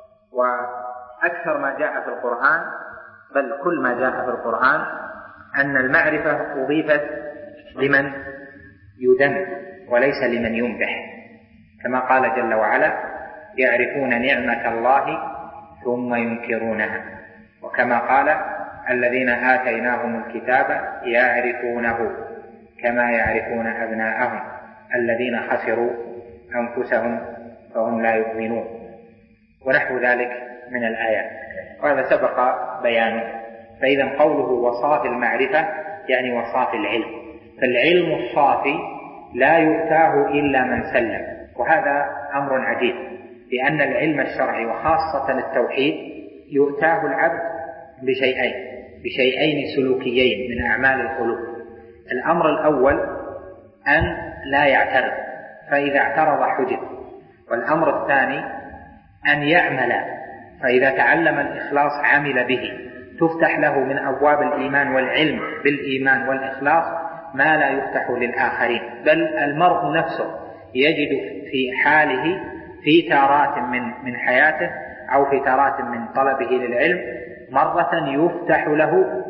وأكثر ما جاء في القرآن، بل كل ما جاء في القرآن، أن المعرفة أضيفت لمن يذم وليس لمن يمدح، كما قال جل وعلا: يعرفون نعمة الله ثم ينكرونها، وكما قال: الذين آتيناهم الكتاب يعرفونه كما يعرفون أبناءهم الذين خسروا أنفسهم فهم لا يؤمنون، ونحو ذلك من الآيات، وهذا سبق بيانه. فإذا قوله وصافي المعرفة يعني وصافي العلم، فالعلم الصافي لا يؤتاه إلا من سلم، وهذا أمر عجيب، لأن العلم الشرعي وخاصة التوحيد يؤتاه العبد بشيئين بشيئين سلوكيين من أعمال القلوب. الأمر الأول أن لا يعترض، فإذا اعترض حجب، والأمر الثاني أن يعمل، فإذا تعلم الإخلاص عمل به، تفتح له من أبواب الإيمان والعلم بالإيمان والإخلاص ما لا يفتح للآخرين، بل المرء نفسه يجد في حاله في تارات من من حياته أو في تارات من طلبه للعلم مرة يفتح له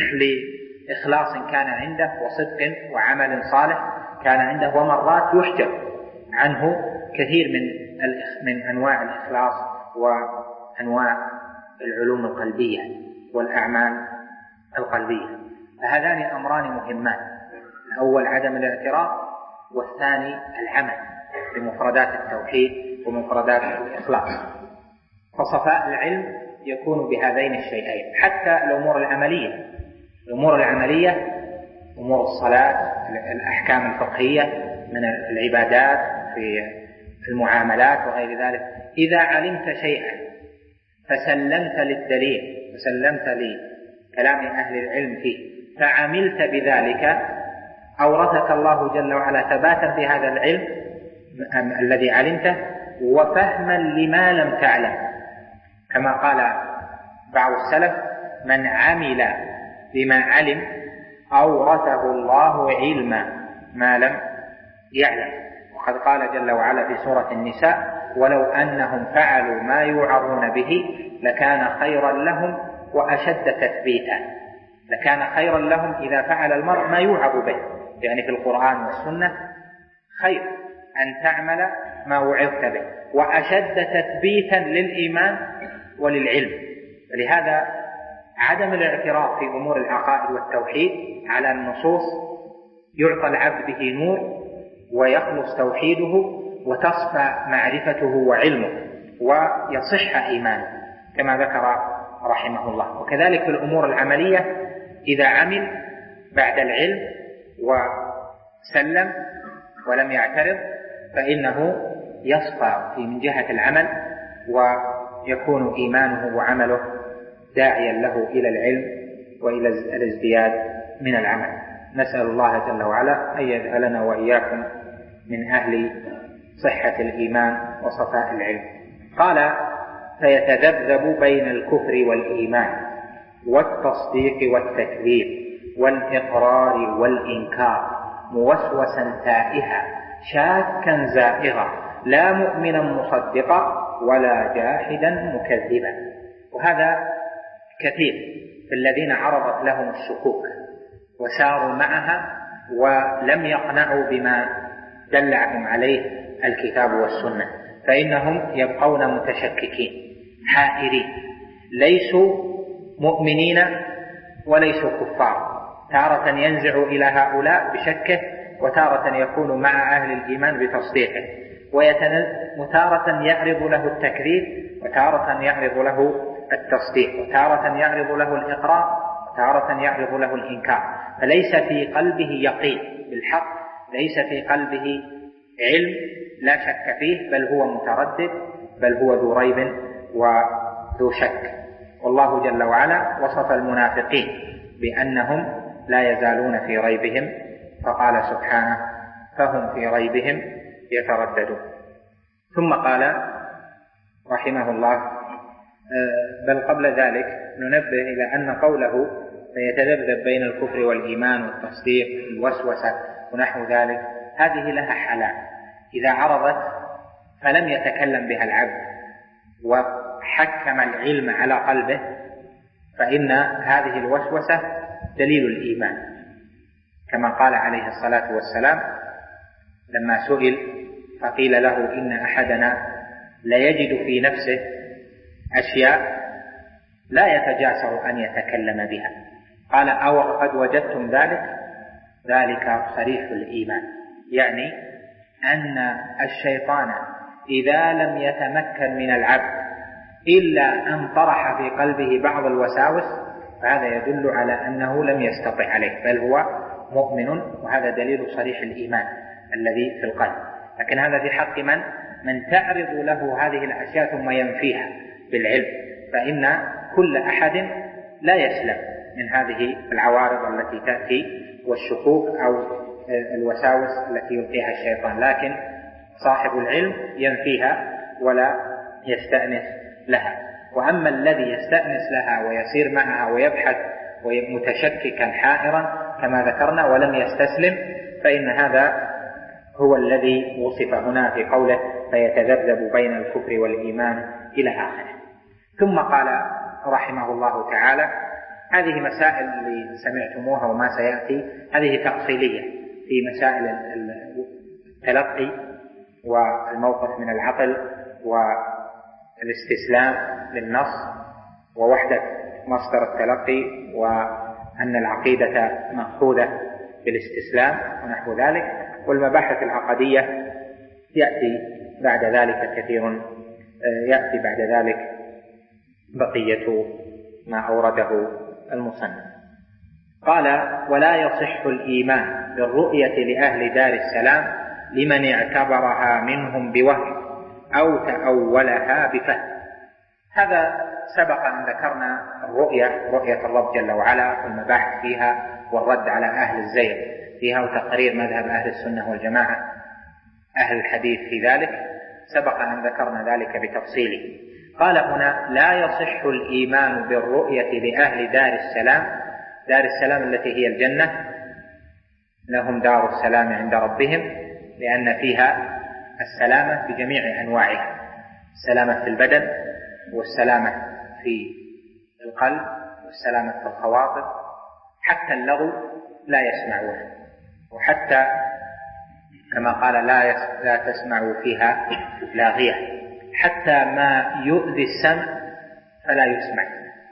لإخلاص كان عنده وصدق وعمل صالح كان عنده، ومرات يحجب عنه كثير من من أنواع الإخلاص وأنواع العلوم القلبية والأعمال القلبية. فهذان أمران مهمان، الأول عدم الاعتراض، والثاني العمل بمفردات التوحيد ومفردات الإخلاص. فصفاء العلم يكون بهذين الشيئين. حتى الأمور العملية الأمور العملية أمور الصلاة، الأحكام الفقهية من العبادات في المعاملات وغير ذلك، إذا علمت شيئا فسلمت للدليل وسلمت لكلام أهل العلم فيه فعملت بذلك، أورثك الله جل وعلا ثباتا في هذا العلم الذي علمته وفهما لما لم تعلم، كما قال بعض السلف: من عمل بما علم أورثه الله علما ما لم يعلم. وقد قال جل وعلا في سورة النساء: ولو أنهم فعلوا ما يوعظون به لكان خيرا لهم وأشد تثبيتا. لكان خيرا لهم إذا فعل المرء ما يوعظ به، يعني في القرآن والسنة خير أن تعمل ما وعظت به، وأشد تثبيتا للإيمان وللعلم. ولهذا عدم الاعتراف في أمور العقائد والتوحيد على النصوص يعطى العبد به نور ويخلص توحيده وتصفى معرفته وعلمه ويصح إيمانه كما ذكر رحمه الله. وكذلك في الأمور العملية إذا عمل بعد العلم وسلم ولم يعترض فإنه يصفى في من جهة العمل ويكون إيمانه وعمله داعيا له إلى العلم وإلى الازدياد من العمل. نسأل الله جل وعلا أن يجعلنا وإياكم من أهل صحة الإيمان وصفاء العلم. قال: فيتذبذب بين الكفر والإيمان والتصديق والتكذيب والإقرار والإنكار موسوسا تائها شاكا زائغا لا مؤمنا مصدقا ولا جاحدا مكذبا. وهذا كثير في الذين عرضت لهم الشكوك وساروا معها ولم يقنعوا بما دلعهم عليه الكتاب والسنة، فإنهم يبقون متشككين حائرين، ليسوا مؤمنين وليسوا كفار، تارة ينزع إلى هؤلاء بشكه وتارة يكون مع أهل الإيمان بتصديقه، وتارة يعرض له التكذيب وتارة يعرض له التصديق وتارة يعرض له الإقرار وتارة يعرض له الإنكار. فليس في قلبه يقين بالحق، ليس في قلبه علم لا شك فيه، بل هو متردد، بل هو ذو ريب وذو شك. والله جل وعلا وصف المنافقين بأنهم لا يزالون في ريبهم، فقال سبحانه: فهم في ريبهم يترددون. ثم قال رحمه الله: بل قبل ذلك ننبه إلى أن قوله فيتذبذب بين الكفر والإيمان والتصديق الوسوسة ونحو ذلك، هذه لها حالات. إذا عرضت فلم يتكلم بها العبد وحكم العلم على قلبه فإن هذه الوسوسة دليل الإيمان، كما قال عليه الصلاة والسلام: لما سئل فقيل له إن أحدنا ليجد في نفسه أشياء لا يتجاسر أن يتكلم بها، قال أو قد وجدتم ذلك؟ ذلك صريح الإيمان، يعني أن الشيطان إذا لم يتمكن من العبد إلا أن طرح في قلبه بعض الوساوس فهذا يدل على أنه لم يستطع عليه، بل هو مؤمن، وهذا دليل صريح الإيمان الذي في القلب. لكن هذا في حق من من تعرض له هذه الأشياء ثم ينفيها بالعلم، فإن كل أحد لا يسلم من هذه العوارض التي تأتي والشكوك أو الوساوس التي يلقيها الشيطان، لكن صاحب العلم ينفيها ولا يستأنس لها. وأما الذي يستأنس لها ويسير معها ويبحث ومتشككا حائرا كما ذكرنا ولم يستسلم، فإن هذا هو الذي وصف هنا في قوله فيتذبذب بين الكفر والإيمان إلى آخره. ثم قال رحمه الله تعالى: هذه مسائل اللي سمعتموها وما سيأتي هذه تفصيلية في مسائل التلقي والموقف من العقل والاستسلام للنص ووحدة مصدر التلقي وأن العقيدة مأخوذة بالاستسلام ونحو ذلك. والمباحث العقدية يأتي بعد ذلك كثير، يأتي بعد ذلك بقية ما أورده المصنف. قال: ولا يصح الإيمان بالرؤية لأهل دار السلام لمن اعتبرها منهم بوهم أو تأولها بفهم. هذا سبق أن ذكرنا الرؤية، رؤية الرب جل وعلا والمباحث فيها والرد على أهل الزيغ فيها وتقرير مذهب أهل السنة والجماعة أهل الحديث في ذلك، سبق أن ذكرنا ذلك بتفصيله. قال هنا: لا يصح الإيمان بالرؤية لأهل دار السلام. دار السلام التي هي الجنة، لهم دار السلام عند ربهم، لأن فيها السلامة بجميع أنواعها، السلامة في البدن والسلامة في القلب والسلامة في الخواطر، حتى اللغو لا يسمعونه، وحتى كما قال لا, لا تسمعوا فيها لاغية، حتى ما يؤذي السمع فلا يسمع،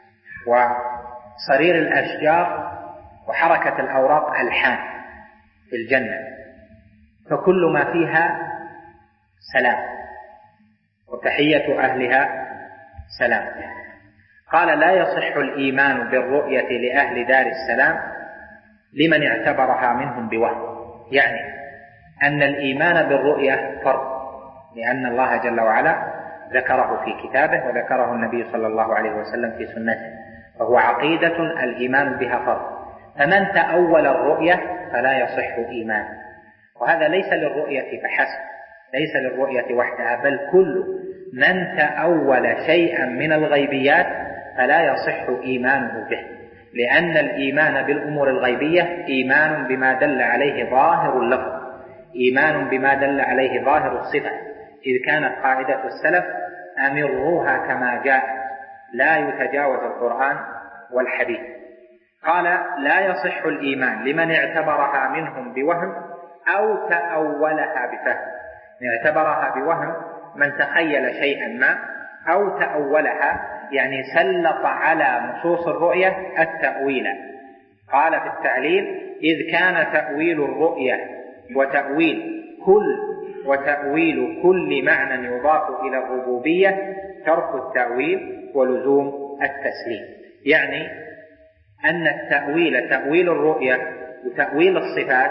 وصرير الأشجار وحركة الأوراق ألحان في الجنة، فكل ما فيها سلام وتحية أهلها سلام. قال: لا يصح الإيمان بالرؤية لأهل دار السلام لمن اعتبرها منهم بوهم، يعني أن الإيمان بالرؤية فرض، لأن الله جل وعلا ذكره في كتابه وذكره النبي صلى الله عليه وسلم في سنته، فهو عقيدة الإيمان بها فرض. فمن تأول الرؤية فلا يصح إيمانه، وهذا ليس للرؤية فحسب، ليس للرؤية وحدها، بل كل من تأول شيئا من الغيبيات فلا يصح إيمانه به، لأن الإيمان بالأمور الغيبية إيمان بما دل عليه ظاهر اللفظ، إيمان بما دل عليه ظاهر الصفة، إذ كانت قاعدة السلف: أمروها كما جاءت، لا يتجاوز القرآن والحديث. قال: لا يصح الإيمان لمن اعتبرها منهم بوهم أو تأولها بفهم. اعتبرها بوهم من تخيل شيئا ما، أو تأولها يعني سلط على نصوص الرؤية التأويل. قال في التعليل: إذ كان تأويل الرؤية وتأويل كل وتأويل كل معنى يضاف إلى الربوبية ترك التأويل ولزوم التسليم، يعني أن التأويل تأويل الرؤية وتأويل الصفات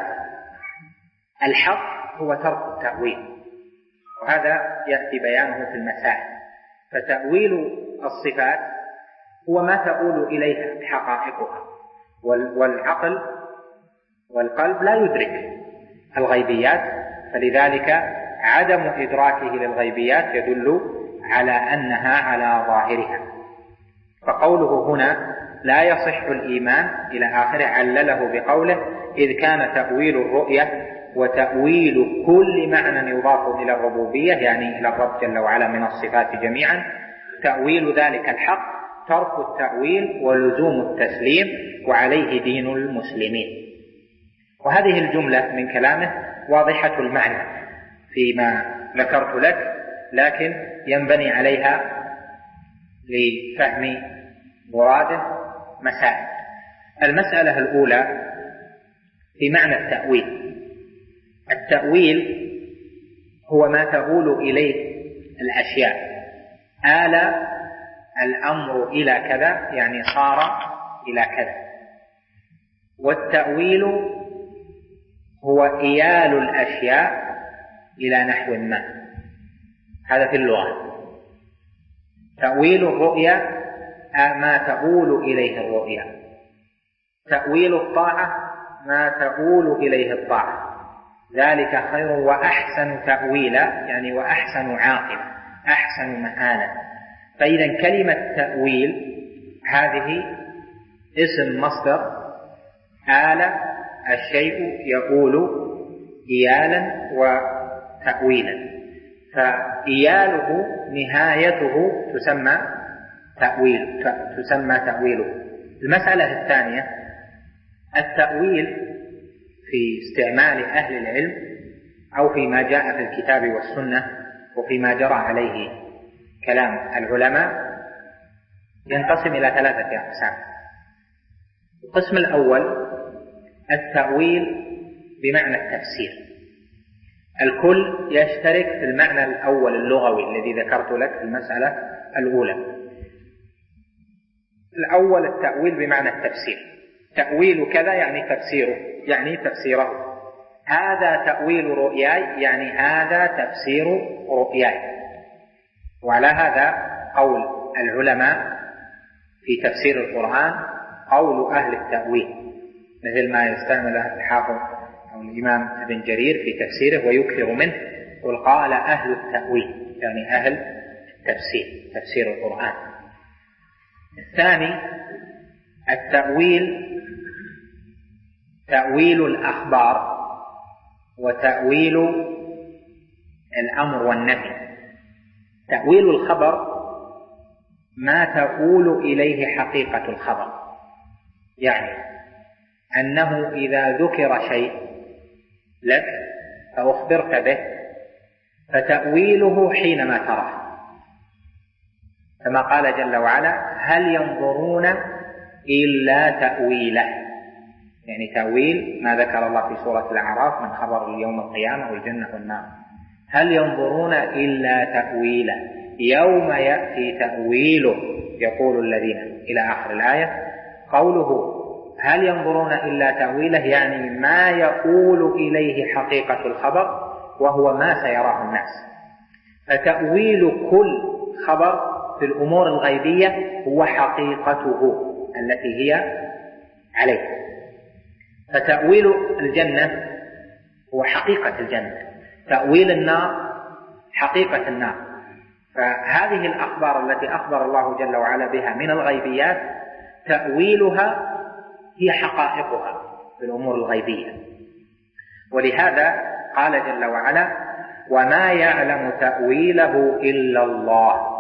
الحق هو ترك التأويل، وهذا يأتي بيانه في المسائل. فتأويل الصفات هو ما تؤول إليها حقائقها، والعقل والقلب لا يدرك الغيبيات، فلذلك عدم إدراكه للغيبيات يدل على أنها على ظاهرها. فقوله هنا لا يصح الإيمان إلى آخره علله بقوله: إذ كان تأويل الرؤية وتأويل كل معنى يضاف إلى الربوبية، يعني إلى الرب جل وعلا من الصفات جميعا، تأويل ذلك الحق ترك التأويل ولزوم التسليم، وعليه دين المسلمين. وهذه الجملة من كلامه واضحة المعنى فيما ذكرت لك، لكن ينبني عليها لفهم مراده مسائل. المسألة الأولى في معنى التأويل. التأويل هو ما تؤول إليه الأشياء، آل الأمر إلى كذا يعني صار إلى كذا. والتأويل هو إيال الأشياء إلى نحو ما، هذا في اللغة. تأويل الرؤيا ما تؤول إليه الرؤيا، تأويل الطاعة ما تؤول إليه الطاعة، ذلك خير وأحسن تأويلا يعني وأحسن عاقبة، أحسن مآلا. فإذا كلمة تأويل هذه اسم مصدر آل الشيء يؤول إيالا وتأويلا، فإياله نهايته تسمى تأويل تسمى تأويله. المسألة الثانية التأويل في استعمال أهل العلم أو فيما جاء في الكتاب والسنة وفيما جرى عليه كلام العلماء ينقسم إلى ثلاثة أقسام. القسم الأول التأويل بمعنى التفسير، الكل يشترك في المعنى الأول اللغوي الذي ذكرت لك في المسألة الأولى. الأول التأويل بمعنى التفسير، تأويل كذا يعني تفسيره يعني تفسيره، هذا تأويل رؤياي يعني هذا تفسير رؤياي. وعلى هذا قول العلماء في تفسير القرآن قول أهل التأويل، مثل ما يستعمل الحافظ أو الإمام ابن جرير في تفسيره ويكثر منه، قل قال أهل التأويل يعني أهل التفسير، تفسير القرآن. الثاني التأويل تأويل الأخبار وتأويل الأمر والنهي. تأويل الخبر ما تؤول إليه حقيقة الخبر، يعني أنه إذا ذكر شيء لك فأخبرت به فتأويله حينما تراه، كما قال جل وعلا هل ينظرون إلا تأويله، يعني تأويل ما ذكر الله في سورة الأعراف من خبر اليوم القيامة والجنة والنار، هل ينظرون إلا تأويله يوم يأتي تأويله يقول الذين إلى آخر الآية. قوله هل ينظرون إلا تأويله يعني ما يقول إليه حقيقة الخبر وهو ما سيراه الناس. فتأويل كل خبر في الأمور الغيبية هو حقيقته التي هي عليه. فتأويل الجنة هو حقيقة الجنة، تأويل النار حقيقة النار. فهذه الأخبار التي أخبر الله جل وعلا بها من الغيبيات تأويلها هي حقائقها في الأمور الغيبية. ولهذا قال جل وعلا وما يعلم تأويله إلا الله،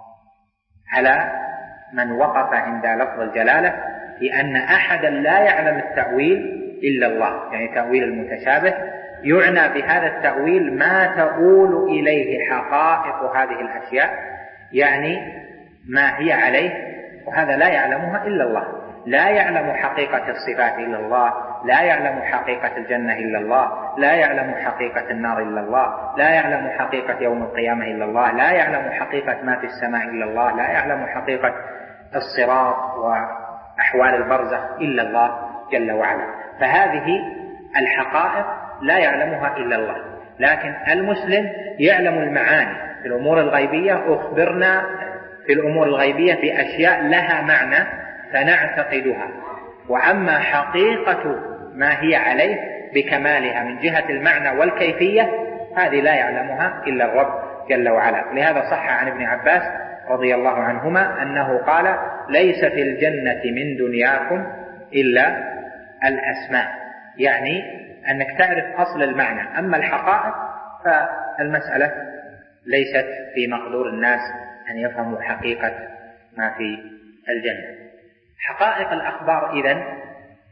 على من وقف عند لفظ الجلالة لأن أحدا لا يعلم التأويل إلا الله، يعني تأويل المتشابه يعنى بهذا التأويل ما تؤول إليه حقائق هذه الأشياء، يعني ما هي عليه، وهذا لا يعلمها إلا الله. لا يعلم حقيقة الصفات إلا الله، لا يعلم حقيقة الجنة إلا الله، لا يعلم حقيقة النار إلا الله، لا يعلم حقيقة يوم القيامة إلا الله، لا يعلم حقيقة ما في السماء إلا الله، لا يعلم حقيقة الصراط وأحوال البرزخ إلا الله جل وعلا. فهذه الحقائق لا يعلمها إلا الله، لكن المسلم يعلم المعاني في الأمور الغيبية. أخبرنا في الأمور الغيبية بأشياء لها معنى فنعتقدها، وأما حقيقة ما هي عليه بكمالها من جهة المعنى والكيفية هذه لا يعلمها إلا الرب جل وعلا. لهذا صح عن ابن عباس رضي الله عنهما أنه قال ليس في الجنة من دنياكم إلا الأسماء، يعني أنك تعرف أصل المعنى، أما الحقائق فالمسألة ليست في مقدور الناس أن يفهموا حقيقة ما في الجنة. حقائق الأخبار إذن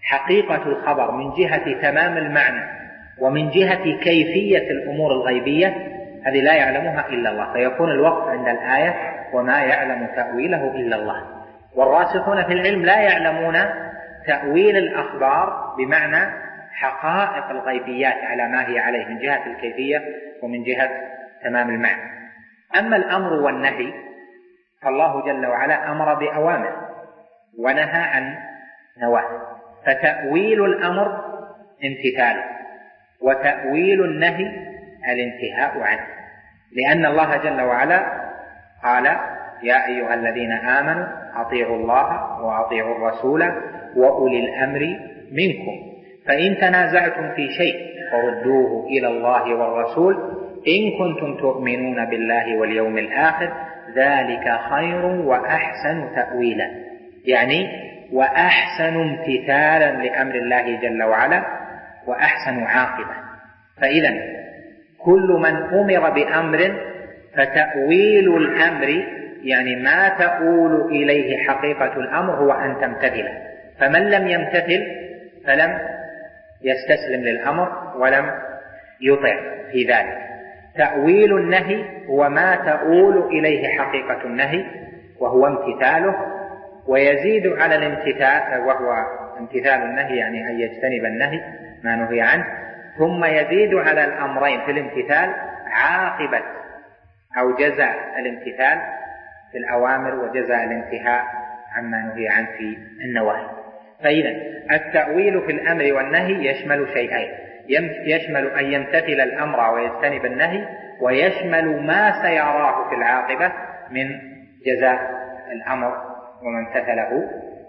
حقيقة الخبر من جهة تمام المعنى ومن جهة كيفية الأمور الغيبية هذه لا يعلمها إلا الله، فيكون الوقف عند الآية وما يعلم تأويله إلا الله. والراسخون في العلم لا يعلمون تأويل الأخبار بمعنى حقائق الغيبيات على ما هي عليه من جهة الكيفية ومن جهة تمام المعنى. أما الأمر والنهي فالله جل وعلا أمر بأوامر ونهى عن نواهي، فتأويل الأمر امتثاله وتأويل النهي الانتهاء عنه، لأن الله جل وعلا قال يا أيها الذين آمنوا أطيعوا الله وأطيعوا الرسول وأولي الأمر منكم فإن تنازعتم في شيء فردوه إلى الله والرسول إن كنتم تؤمنون بالله واليوم الآخر ذلك خير وأحسن تأويلا، يعني وأحسن امتثالا لأمر الله جل وعلا وأحسن عاقبة. فإذا كل من أمر بأمر فتأويل الأمر يعني ما تؤول إليه حقيقة الأمر هو أن تمتثل، فمن لم يمتثل فلم يستسلم للأمر ولم يطع في ذلك. تأويل النهي هو ما تؤول إليه حقيقة النهي وهو امتثاله، ويزيد على الامتثال وهو امتثال النهي يعني أن يجتنب النهي ما نهي عنه، ثم يزيد على الأمرين في الامتثال عاقبة أو جزاء الامتثال في الأوامر وجزاء الانتهاء عما نهي عنه في النواهي. فإذا التأويل في الأمر والنهي يشمل شيئين، يشمل أن يمتثل الأمر ويجتنب النهي، ويشمل ما سيراه في العاقبة من جزاء الأمر ومن امتثله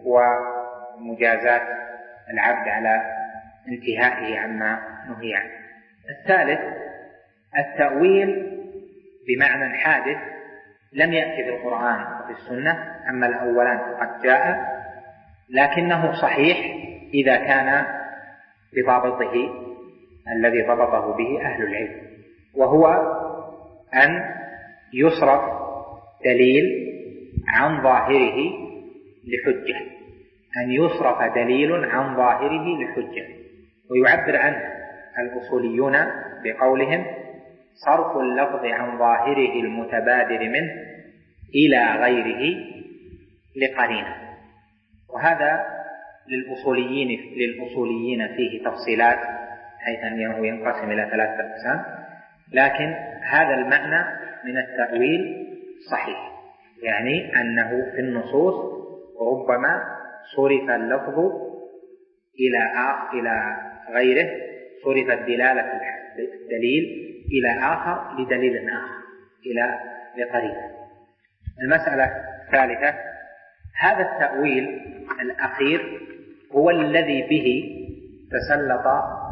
ومجازات العبد على انتهائه عما نهي عنه. الثالث التأويل بمعنى حادث لم يأتي في القرآن وفي السنة، أما الأولان فقد جاء لكنه صحيح إذا كان بضابطه الذي ضبطه به أهل العلم، وهو أن يصرف دليل عن ظاهره لحجة، أن يصرف دليل عن ظاهره لحجة. ويعبر عنه الأصوليون بقولهم صرف اللفظ عن ظاهره المتبادر منه إلى غيره لقرينة. وهذا للأصوليين, للأصوليين فيه تفصيلات حيث أنه ينقسم إلى ثلاثة أقسام، لكن هذا المعنى من التأويل صحيح، يعني أنه في النصوص ربما صرف اللفظ إلى آخر إلى غيره، صرفت دلالة الدليل إلى آخر لدليل آخر إلى لقرينة. المسألة الثالثة هذا التأويل الأخير هو الذي به تسلط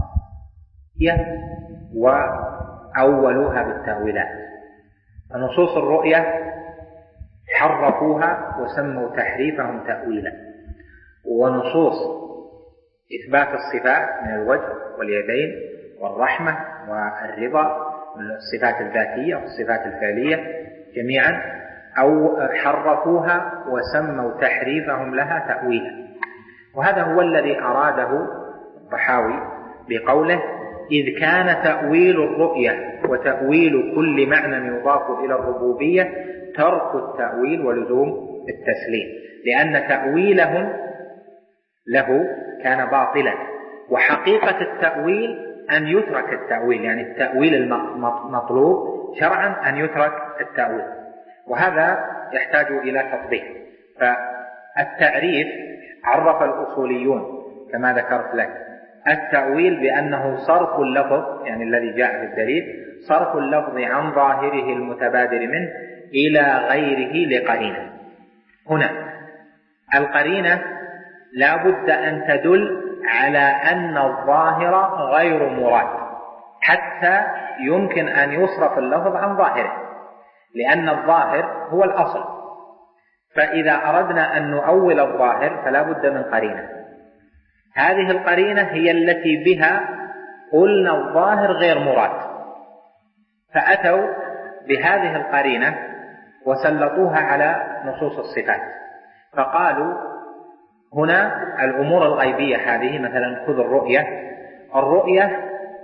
وأولوها بالتأويلات. فنصوص الرؤية حرفوها وسموا تحريفهم تأويلا، ونصوص إثبات الصفات من الوجه واليدين والرحمة والرضا والصفات الذاتية والصفات الفعلية جميعا أو حرفوها وسموا تحريفهم لها تأويلا. وهذا هو الذي أراده الطحاوي بقوله إذ كان تأويل الرؤية وتأويل كل معنى يضاف إلى الربوبية ترك التأويل ولزوم التسليم، لأن تأويلهم له كان باطلا، وحقيقة التأويل أن يترك التأويل، يعني التأويل المطلوب شرعا أن يترك التأويل، وهذا يحتاج إلى تطبيق. فالتعريف عرف الأصوليون كما ذكرت لك التأويل بأنه صرف اللفظ، يعني الذي جاء في الدليل صرف اللفظ عن ظاهره المتبادر منه إلى غيره لقرينة. هنا القرينة لا بد أن تدل على أن الظاهر غير مراد حتى يمكن أن يصرف اللفظ عن ظاهره، لأن الظاهر هو الأصل. فإذا أردنا أن نؤول الظاهر فلا بد من قرينة، هذه القرينة هي التي بها قلنا الظاهر غير مراد، فأتوا بهذه القرينة وسلطوها على نصوص الصفات، فقالوا هنا الأمور الغيبية هذه، مثلا خذ الرؤية، الرؤية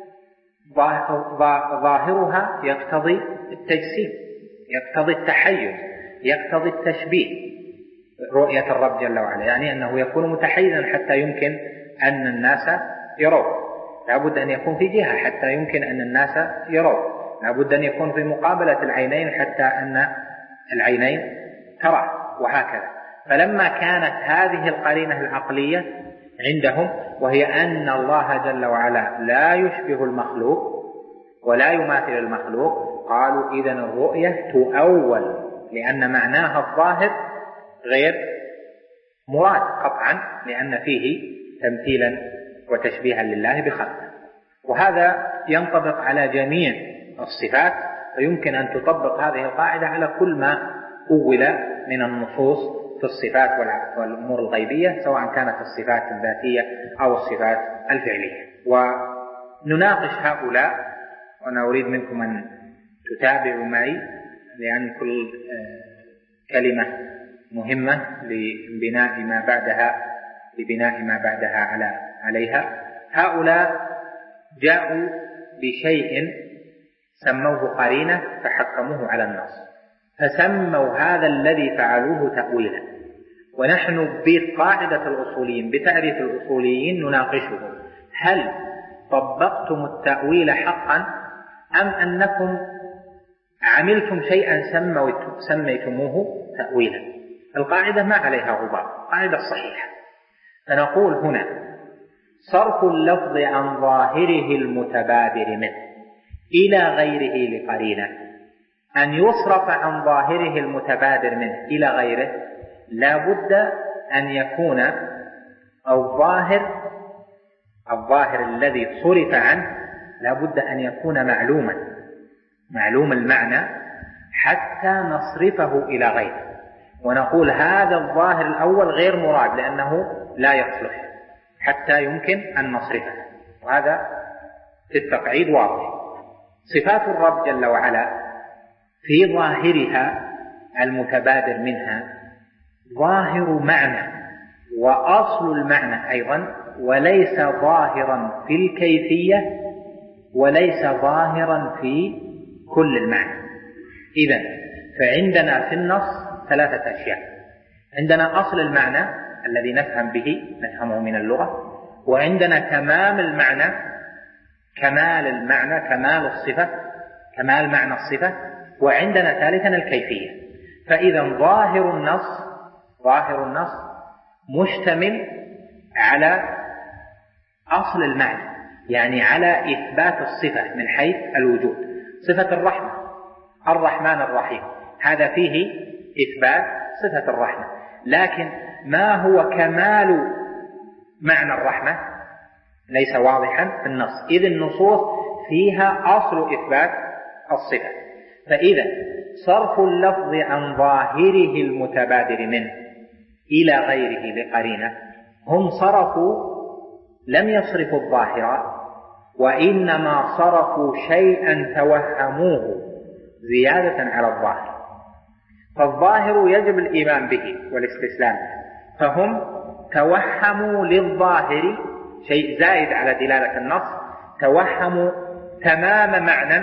ظاهرها يقتضي التجسيم، يقتضي التحيز، يقتضي التشبيه. رؤية الرب جل وعلا يعني أنه يكون متحيزا حتى يمكن أن الناس يروه، لابد أن يكون في جهة حتى يمكن أن الناس يروه، لابد أن يكون في مقابلة العينين حتى أن العينين تراه، وهكذا. فلما كانت هذه القرينة العقلية عندهم، وهي أن الله جل وعلا لا يشبه المخلوق ولا يماثل المخلوق، قالوا إذن الرؤية تؤول لأن معناها الظاهر غير مراد قطعا، لأن فيه تمثيلا وتشبيها لله بخلقه. وهذا ينطبق على جميع الصفات، فيمكن أن تطبق هذه القاعدة على كل ما أول من النصوص في الصفات والأمور الغيبية، سواء كانت الصفات الذاتية أو الصفات الفعلية. ونناقش هؤلاء، وأنا أريد منكم أن تتابعوا معي لأن كل كلمة مهمة لبناء ما بعدها لبناء ما بعدها على عليها. هؤلاء جاءوا بشيء سموه قرينة فحكموه على النص، فسموا هذا الذي فعلوه تأويلا. ونحن بقاعدة الأصوليين بتعريف الأصوليين نناقشه: هل طبقتم التأويل حقا أم أنكم عملتم شيئا سميتموه تأويلا؟ القاعدة ما عليها غبار، قاعدة صحيحة. فنقول هنا: صرف اللفظ عن ظاهره المتبادر منه إلى غيره لقرينة، أن يصرف عن ظاهره المتبادر منه إلى غيره لا بد أن يكون الظاهر الظاهر الذي صرف عنه لا بد أن يكون معلوما معلوم المعنى حتى نصرفه إلى غيره، ونقول هذا الظاهر الأول غير مراد لأنه لا يصلح حتى يمكن أن نصرفه. وهذا في التقعيد واضح. صفات الرب جل وعلا في ظاهرها المتبادر منها ظاهر معنى وأصل المعنى أيضا، وليس ظاهرا في الكيفية وليس ظاهرا في كل المعنى. إذن فعندنا في النص ثلاثة أشياء: عندنا أصل المعنى الذي نفهم به نفهمه من اللغة، وعندنا تمام المعنى كمال المعنى كمال الصفة كمال معنى الصفة، وعندنا ثالثا الكيفية. فإذا ظاهر النص ظاهر النص مشتمل على أصل المعنى، يعني على إثبات الصفة من حيث الوجود. صفة الرحمة، الرحمن الرحيم، هذا فيه إثبات صفة الرحمة، لكن ما هو كمال معنى الرحمة ليس واضحا في النص، إذ النصوص فيها أصل إثبات الصفة. فإذا صرف اللفظ عن ظاهره المتبادر منه إلى غيره لقرينة، هم صرفوا لم يصرفوا الظاهر، وإنما صرفوا شيئا توهموه زيادة على الظاهر. فالظاهر يجب الإيمان به والاستسلام، فهم توهموا للظاهر شيء زائد على دلالة النص، توهموا تمام معنى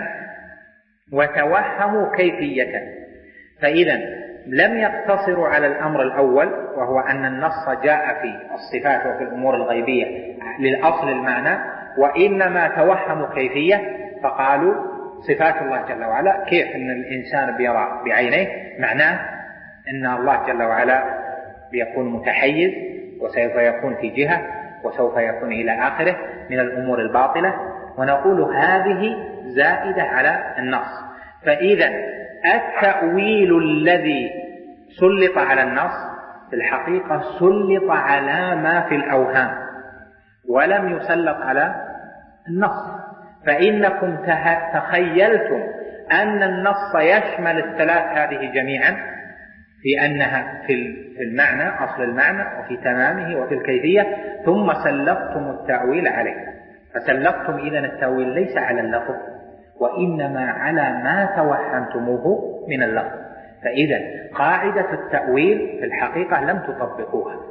وتوهموا كيفية. فإذا لم يقتصروا على الأمر الأول وهو أن النص جاء في الصفات وفي الأمور الغيبية للأصل المعنى، وإنما توهموا كيفية، فقالوا صفات الله جل وعلا كيف أن الإنسان بيرى بعينيه، معناه أن الله جل وعلا بيكون متحيز وسوف يكون في جهة وسوف يكون إلى آخره من الأمور الباطلة، ونقول هذه زائدة على النص. فإذا التأويل الذي سلط على النص في الحقيقة سلط على ما في الأوهام ولم يسلط على النص. فإنكم تخيلتم أن النص يشمل الثلاث هذه جميعا في أنها في المعنى أصل المعنى وفي تمامه وفي الكيفية، ثم سلطتم التأويل عليه. فسلطتم إذن التأويل ليس على اللفظ وإنما على ما توهمتموه من اللفظ. فإذا قاعدة التأويل في الحقيقة لم تطبقوها،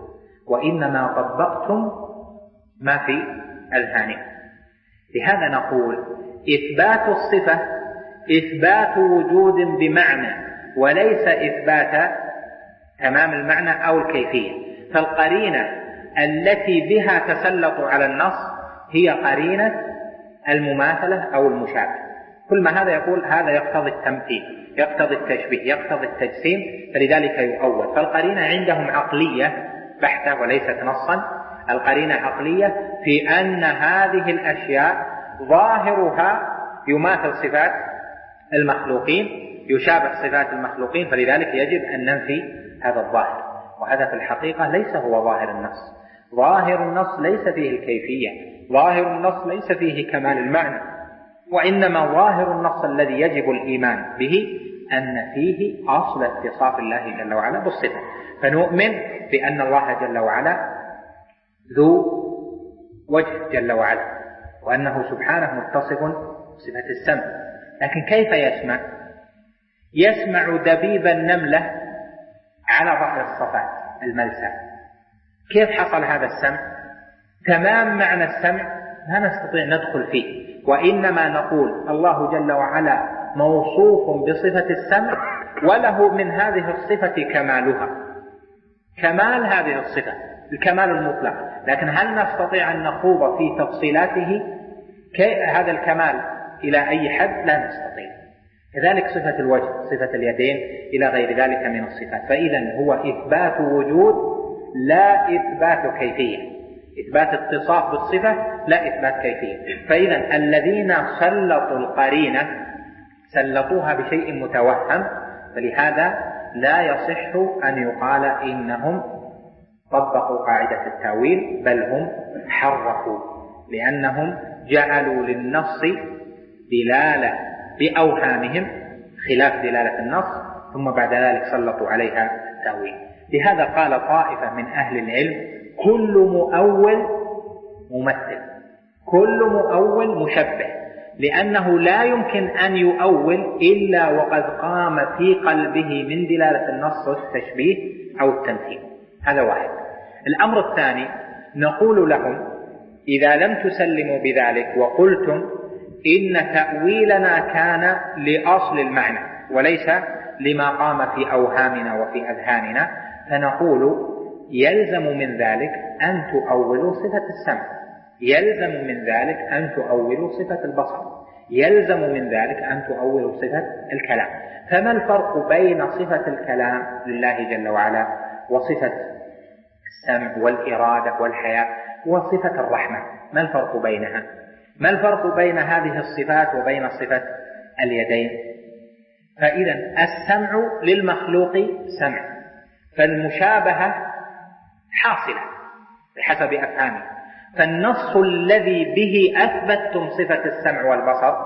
وإنما طبقتم ما في أذهانكم. لهذا نقول إثبات الصفة إثبات وجود بمعنى وليس إثبات تمام المعنى أو الكيفية. فالقرينة التي بها تسلط على النص هي قرينة المماثلة أو المشابهة. كل ما هذا يقول هذا يقتضي التمثيل، يقتضي التشبيه، يقتضي التجسيم، فلذلك يؤول. فالقرينة عندهم عقلية بحتة وليست نصا. القرينة عقلية في أن هذه الأشياء ظاهرها يماثل صفات المخلوقين، يشابه صفات المخلوقين، فلذلك يجب أن ننفي هذا الظاهر. وهذا في الحقيقة ليس هو ظاهر النص. ظاهر النص ليس فيه الكيفية، ظاهر النص ليس فيه كمال المعنى، وإنما ظاهر النص الذي يجب الإيمان به أن فيه أصل اتصاف الله جل وعلا بالصفة. فنؤمن بأن الله جل وعلا ذو وجه جل وعلا، وأنه سبحانه متصف بصفة السمع. لكن كيف يسمع؟ يسمع دبيب النملة على ظهر الصفات الملسى. كيف حصل هذا السمع؟ تمام معنى السمع لا نستطيع ندخل فيه، وإنما نقول الله جل وعلا موصوف بصفة السمع وله من هذه الصفة كمالها، كمال هذه الصفة، الكمال المطلق. لكن هل نستطيع أن نخوض في تفصيلاته هذا الكمال إلى أي حد؟ لا نستطيع. كذلك صفة الوجه، صفة اليدين، إلى غير ذلك من الصفات. فإذا هو إثبات وجود لا إثبات كيفية، إثبات اتصاف بالصفة لا إثبات كيفية. فإذا الذين سلطوا القرينة سلطوها بشيء متوهم، فلهذا لا يصح أن يقال إنهم طبقوا قاعدة التأويل، بل هم حرفوا، لأنهم جعلوا للنص دلالة بأوهامهم خلاف دلالة النص، ثم بعد ذلك سلطوا عليها تأويل. لهذا قال طائفة من أهل العلم كل مؤول ممثل، كل مؤول مشبه، لأنه لا يمكن أن يؤول إلا وقد قام في قلبه من دلالة النص والتشبيه أو التمثيل. هذا واحد. الأمر الثاني نقول لهم إذا لم تسلموا بذلك وقلتم إن تأويلنا كان لأصل المعنى وليس لما قام في أوهامنا وفي أذهاننا، فنقول يلزم من ذلك أن تؤولوا صفة السمع، يلزم من ذلك أن تؤولوا صفة البصر، يلزم من ذلك أن تؤولوا صفة الكلام. فما الفرق بين صفة الكلام لله جل وعلا وصفة السمع والإرادة والحياة وصفة الرحمة؟ ما الفرق بينها؟ ما الفرق بين هذه الصفات وبين صفة اليدين؟ فإذا السمع للمخلوق سمع، فالمشابهة حاصلة بحسب أفهامه. فالنص الذي به أثبتتم صفة السمع والبصر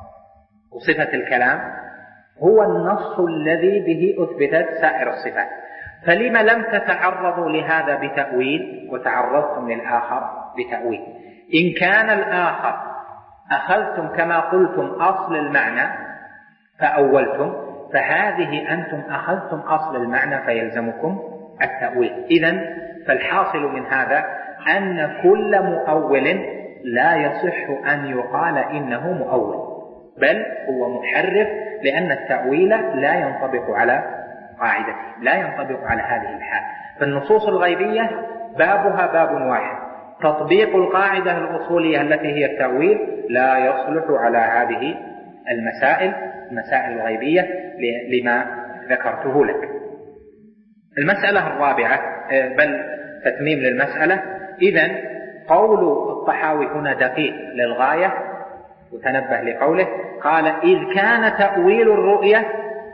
وصفة الكلام هو النص الذي به أثبتت سائر الصفات. فلما لم تتعرضوا لهذا بتأويل وتعرضتم للآخر بتأويل؟ إن كان الآخر أخذتم كما قلتم أصل المعنى فأولتم، فهذه أنتم أخذتم أصل المعنى فيلزمكم التأويل. إذن فالحاصل من هذا أن كل مؤول لا يصح أن يقال إنه مؤول، بل هو محرف، لأن التأويل لا ينطبق على قاعدته، لا ينطبق على هذه الحال. فالنصوص الغيبية بابها باب واحد، تطبيق القاعدة الأصولية التي هي التأويل لا يصلح على هذه المسائل، المسائل الغيبية، لما ذكرته لك. المسألة الرابعة، بل تتميم للمسألة. إذن قول الطحاوي هنا دقيق للغاية، وتنبه لقوله قال إذ كان تأويل الرؤية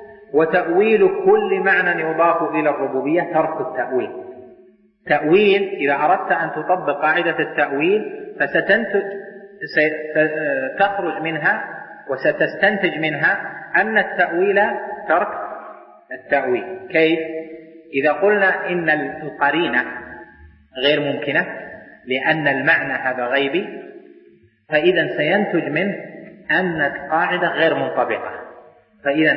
وتأويل كل معنى يضاف إلى الربوبية ترك التأويل. تأويل إذا أردت أن تطبق قاعدة التأويل فستنتج ستخرج منها وستستنتج منها أن التأويل ترك التأويل. كيف؟ إذا قلنا إن القرينة غير ممكنة لأن المعنى هذا غيبي، فإذا سينتج منه أن القاعدة غير منطبقة، فإذا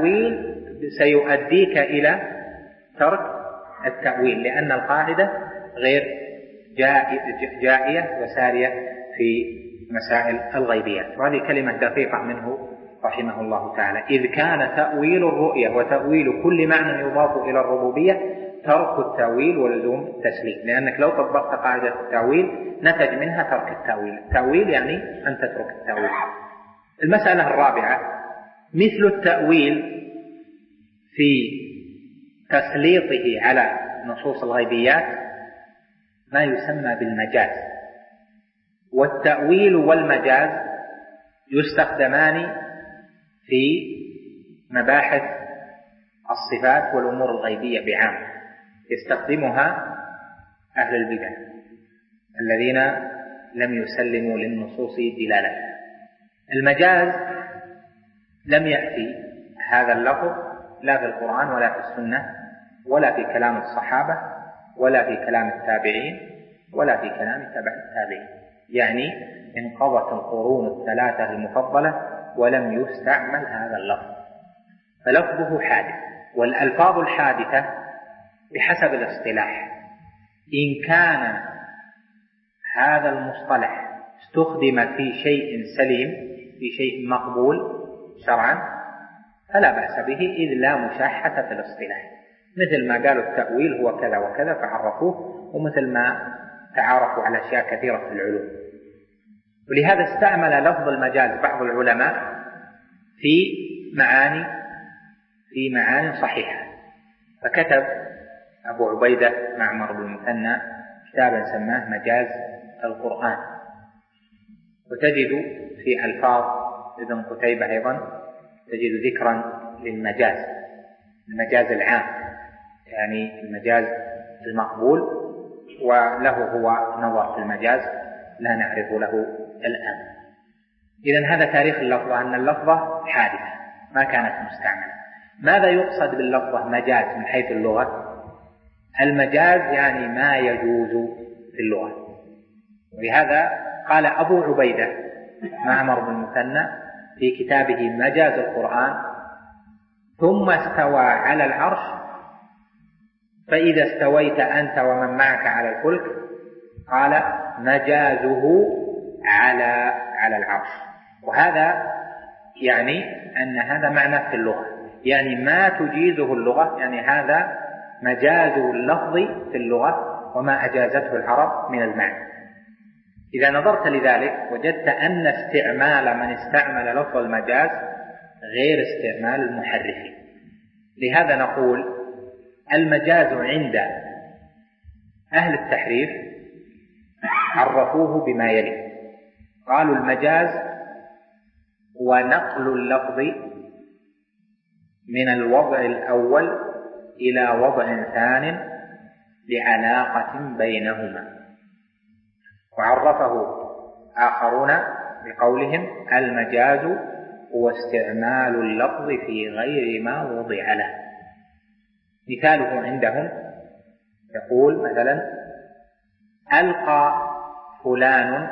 التأويل سيؤديك إلى ترك التأويل، لأن القاعدة غير جائية وسارية في مسائل الغيبيات. وهذه كلمة دقيقة منه رحمه الله تعالى: إذ كان تأويل الرؤية وتأويل كل معنى يضاف إلى الربوبية ترك التأويل ولزوم التسليم. لأنك لو طبقت قاعدة التأويل نتج منها ترك التأويل. التأويل يعني أن تترك التأويل. المسألة الرابعة: مثل التأويل في تسليطه على نصوص الغيبيات ما يسمى بالمجاز. والتأويل والمجاز يستخدمان في مباحث الصفات والأمور الغيبية بعام، يستخدمها أهل البدع الذين لم يسلموا للنصوص دلالتها. المجاز لم يأتي هذا اللفظ لا في القرآن ولا في السنة ولا في كلام الصحابة ولا في كلام التابعين ولا في كلام تبع التابعين، يعني انقضت القرون الثلاثة المفضلة ولم يستعمل هذا اللفظ، فلفظه حادث. والألفاظ الحادثة بحسب الاصطلاح إن كان هذا المصطلح استخدم في شيء سليم، في شيء مقبول شرعا، فلا بأس به إذ لا مشاحة في الاصطلاح، مثل ما قالوا التأويل هو كذا وكذا فعرفوه، ومثل ما تعارفوا على أشياء كثيرة في العلوم. ولهذا استعمل لفظ المجاز بعض العلماء في معاني في معاني صحيحة. فكتب أبو عبيدة معمر بن المثنى كتابا سماه مجاز القرآن. وتجد في ألفاظ ابن قتيبة أيضا تجد ذكرا للمجاز، المجاز العام، يعني المجاز المقبول، وله هو نظر في المجاز لا نعرف له الآن. إذن هذا تاريخ اللفظة، أن اللفظة حادثة ما كانت مستعملة. ماذا يقصد باللفظة مجاز من حيث اللغة؟ المجاز يعني ما يجوز في اللغة. ولهذا قال أبو عبيدة معمر بن المثنى في كتابه مجاز القرآن: ثم استوى على العرش فإذا استويت أنت ومن معك على الفلك قال مجازه على على العرش. وهذا يعني أن هذا معنى في اللغة، يعني ما تجيزه اللغة، يعني هذا مجاز اللفظ في اللغة وما أجازته العرب من المعنى. إذا نظرت لذلك وجدت أن استعمال من استعمل لفظ المجاز غير استعمال المحرفين. لهذا نقول المجاز عند أهل التحريف عرفوه بما يلي: قالوا المجاز هو نقل اللفظ من الوضع الأول إلى وضع ثان لعلاقة بينهما. وعرفه آخرون بقولهم المجاز هو استعمال اللفظ في غير ما وضع له. مثاله عندهم يقول مثلا: ألقى فلان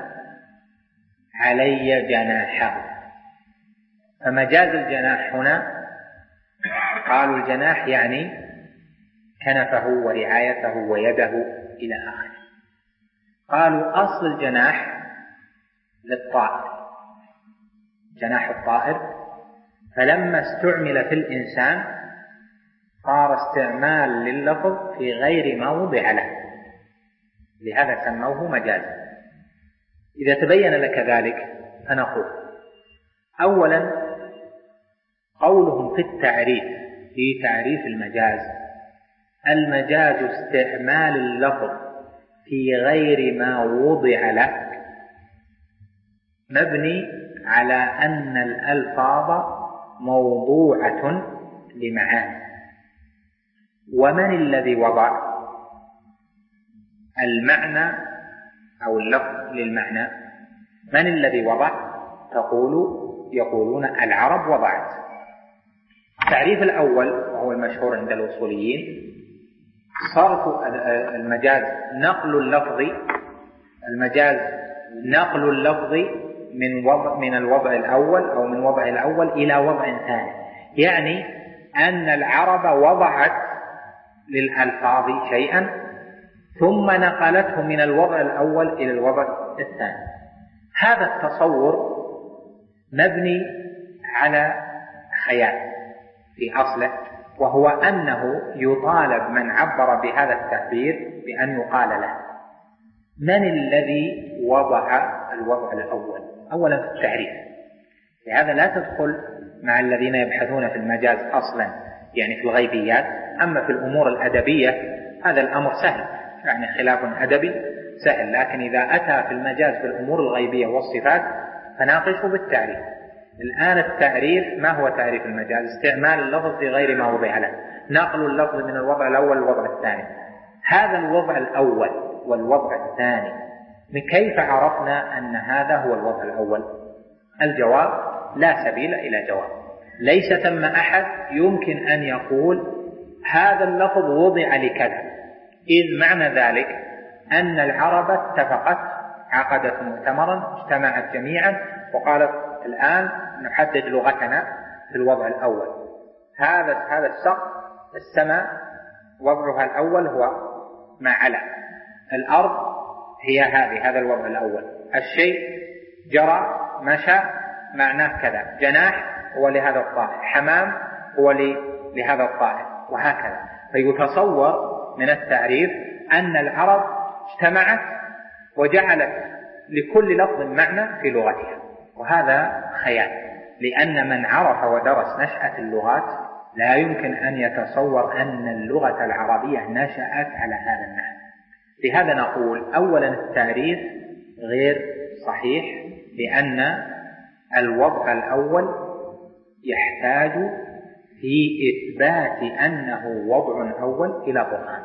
علي جناحه. فمجاز الجناح هنا قالوا الجناح يعني كنفه ورعايته ويده إلى آخره. قالوا أصل الجناح للطائر، جناح الطائر، فلما استعمل في الإنسان صار استعمال لللفظ في غير ما وضع له، لهذا سموه مجازا. إذا تبين لك ذلك فنقول: أولا قولهم في التعريف في تعريف المجاز: المجاز استعمال اللفظ في غير ما وضع له، مبني على أن الألفاظ موضوعة لمعاني. ومن الذي وضع المعنى أو اللفظ للمعنى؟ من الذي وضع؟ تقول يقولون العرب وضعت. التعريف الأول وهو المشهور عند الأصوليين: صرف المجاز نقل اللفظ المجاز نقل اللفظ من وضع من الوضع الأول أو من وضع الأول إلى وضع ثاني، يعني أن العرب وضعت للألفاظ شيئا ثم نقلته من الوضع الأول إلى الوضع الثاني. هذا التصور مبني على خيال في أصله، وهو أنه يطالب من عبر بهذا التعبير بأن يقال له: من الذي وضع الوضع الأول؟ أولا في التعريف، لهذا لا تدخل مع الذين يبحثون في المجاز أصلا، يعني في الغيبيات. أما في الأمور الأدبية هذا الأمر سهل، يعني خلاف أدبي سهل، لكن إذا أتى في المجاز في الأمور الغيبية والصفات فناقشه بالتعريف. الآن التعريف، ما هو تعريف المجاز؟ استعمال اللفظ في غير ما وضع له، نقل اللفظ من الوضع الأول للوضع الثاني. هذا الوضع الأول والوضع الثاني، من كيف عرفنا أن هذا هو الوضع الأول؟ الجواب: لا سبيل إلى جواب. ليس ثم أحد يمكن أن يقول هذا اللفظ وضع لكذا، إذ معنى ذلك أن العرب اتفقت، عقدت مؤتمرا، اجتمعت جميعا وقالت: الآن نحدد لغتنا في الوضع الأول. هذا هذا السقف، السماء وضعها الأول هو ما على، الأرض هي هذه، هذا الوضع الأول. الشيء جرى مشى معناه كذا، جناح هو لهذا الطائر، حمام هو لهذا الطائر، وهكذا. فيتصور من التعريف أن العرب اجتمعت وجعلت لكل لفظ معنى في لغتها، وهذا خيال، لأن من عرف ودرس نشأة اللغات لا يمكن أن يتصور أن اللغة العربية نشأت على هذا النحو. لهذا نقول: أولا التعريف غير صحيح، لأن الوضع الأول يحتاج في إثبات أنه وضع أول إلى برهان.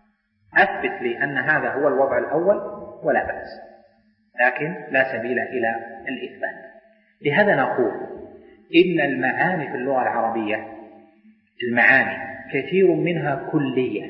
أثبت لي أن هذا هو الوضع الأول ولا بأس، لكن لا سبيل إلى الإثبات. لهذا نقول إن المعاني في اللغة العربية، المعاني كثير منها كلية،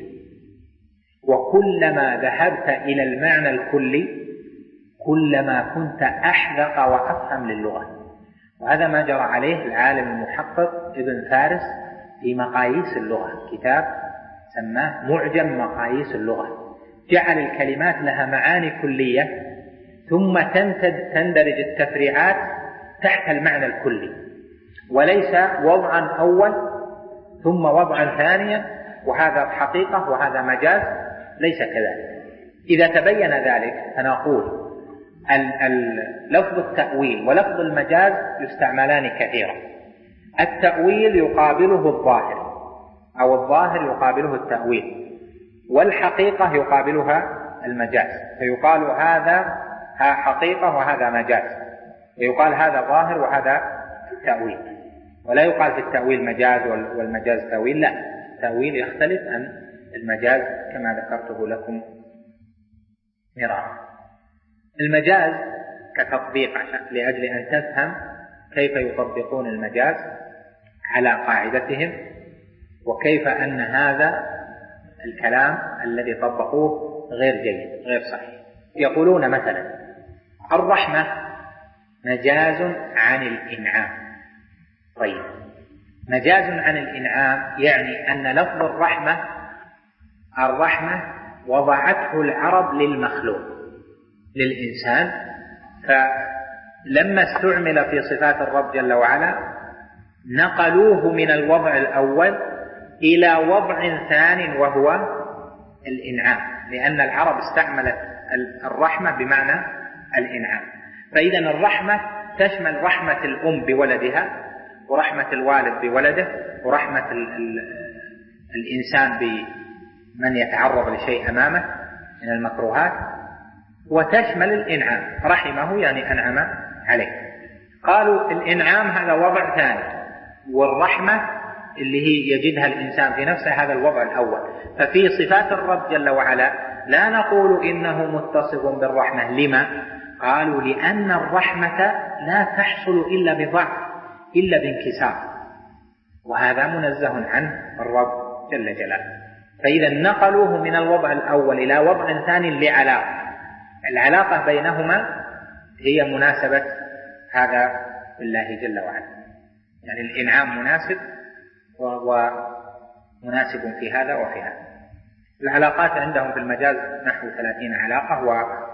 وكلما ذهبت إلى المعنى الكلي كلما كنت أحذق وأفهم للغة. وهذا ما جرى عليه العالم المحقق ابن فارس في مقاييس اللغة، كتاب سماه معجم مقاييس اللغة. جعل الكلمات لها معاني كلية، ثم تندرج التفريعات تحت المعنى الكلي، وليس وضعا أول ثم وضعا ثانيا وهذا حقيقة وهذا مجاز، ليس كذلك. إذا تبين ذلك فنقول لفظ التأويل ولفظ المجاز يستعملان كثيرا. التأويل يقابله الظاهر، أو الظاهر يقابله التأويل، والحقيقة يقابلها المجاز، فيقال هذا حقيقة وهذا مجاز، ويقال هذا ظاهر وهذا تأويل. ولا يقال في التأويل مجاز والمجاز تأويل، لا، التأويل يختلف عن المجاز كما ذكرته لكم مرارا. المجاز كتطبيق لأجل أن تفهم كيف يطبقون المجاز على قاعدتهم، وكيف أن هذا الكلام الذي طبقوه غير جيد غير صحيح. يقولون مثلا: الرحمة مجاز عن الإنعام. طيب، مجاز عن الإنعام يعني أن لفظ الرحمة الرحمة وضعته العرب للمخلوق للإنسان، فلما استعمل في صفات الرب جل وعلا نقلوه من الوضع الأول إلى وضع ثان وهو الإنعام، لأن العرب استعملت الرحمة بمعنى الإنعام. فإذا الرحمة تشمل رحمة الأم بولدها، ورحمة الوالد بولده، ورحمة ال ال الإنسان بمن يتعرض لشيء أمامه من المكروهات، وتشمل الإنعام، رحمه يعني أنعم عليه. قالوا الإنعام هذا وضع ثاني، والرحمة اللي هي يجدها الإنسان في نفسه هذا الوضع الأول. ففي صفات الرب جل وعلا لا نقول إنه متصف بالرحمة. لما؟ قالوا لأن الرحمة لا تحصل إلا بضعف، إلا بانكسار، وهذا منزه عنه الرب جل جلاله. فإذا نقلوه من الوضع الأول إلى وضع ثاني لعلاقة، العلاقة بينهما هي مناسبة هذا بالله جل وعلا، يعني الإنعام مناسب ومناسب في هذا وفي هذا. العلاقات عندهم في المجاز نحو ثلاثين علاقة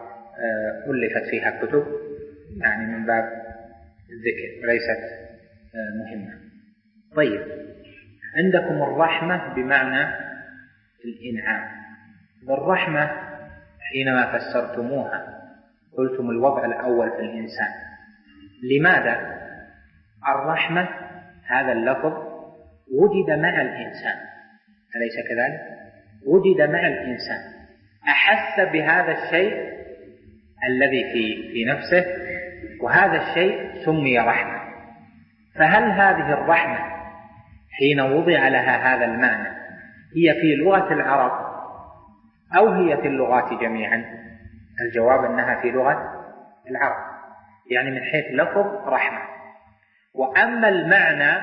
وألفت فيها كتب يعني من باب الذكر وليست مهمة. طيب، عندكم الرحمة بمعنى الإنعام. والرحمة حينما فسرتموها قلتم الوضع الأول في الإنسان. لماذا؟ الرحمة هذا اللفظ وجد مع الإنسان، أليس كذلك؟ وجد مع الإنسان، أحس بهذا الشيء الذي في في نفسه، وهذا الشيء سمي رحمة. فهل هذه الرحمة حين وضع لها هذا المعنى هي في لغة العرب أو هي في اللغات جميعا؟ الجواب أنها في لغة العرب، يعني من حيث لفظ رحمة. وأما المعنى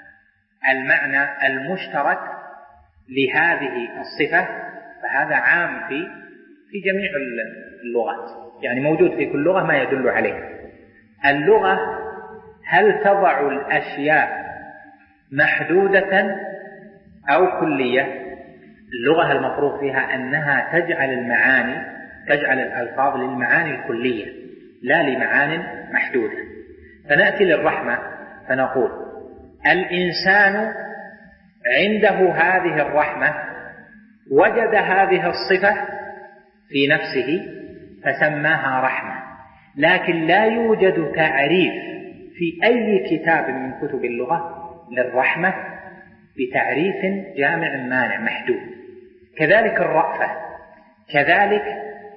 المعنى المشترك لهذه الصفة فهذا عام في في جميع اللغات، يعني موجود في كل لغة ما يدل عليه. اللغة هل تضع الأشياء محدودة أو كلية؟ اللغة المفروض فيها أنها تجعل المعاني تجعل الألفاظ للمعاني الكلية لا لمعاني محدودة. فنأتي للرحمة فنقول الإنسان عنده هذه الرحمة، وجد هذه الصفة في نفسه فسماها رحمة، لكن لا يوجد تعريف في أي كتاب من كتب اللغة للرحمة بتعريف جامع مانع محدود. كذلك الرأفة، كذلك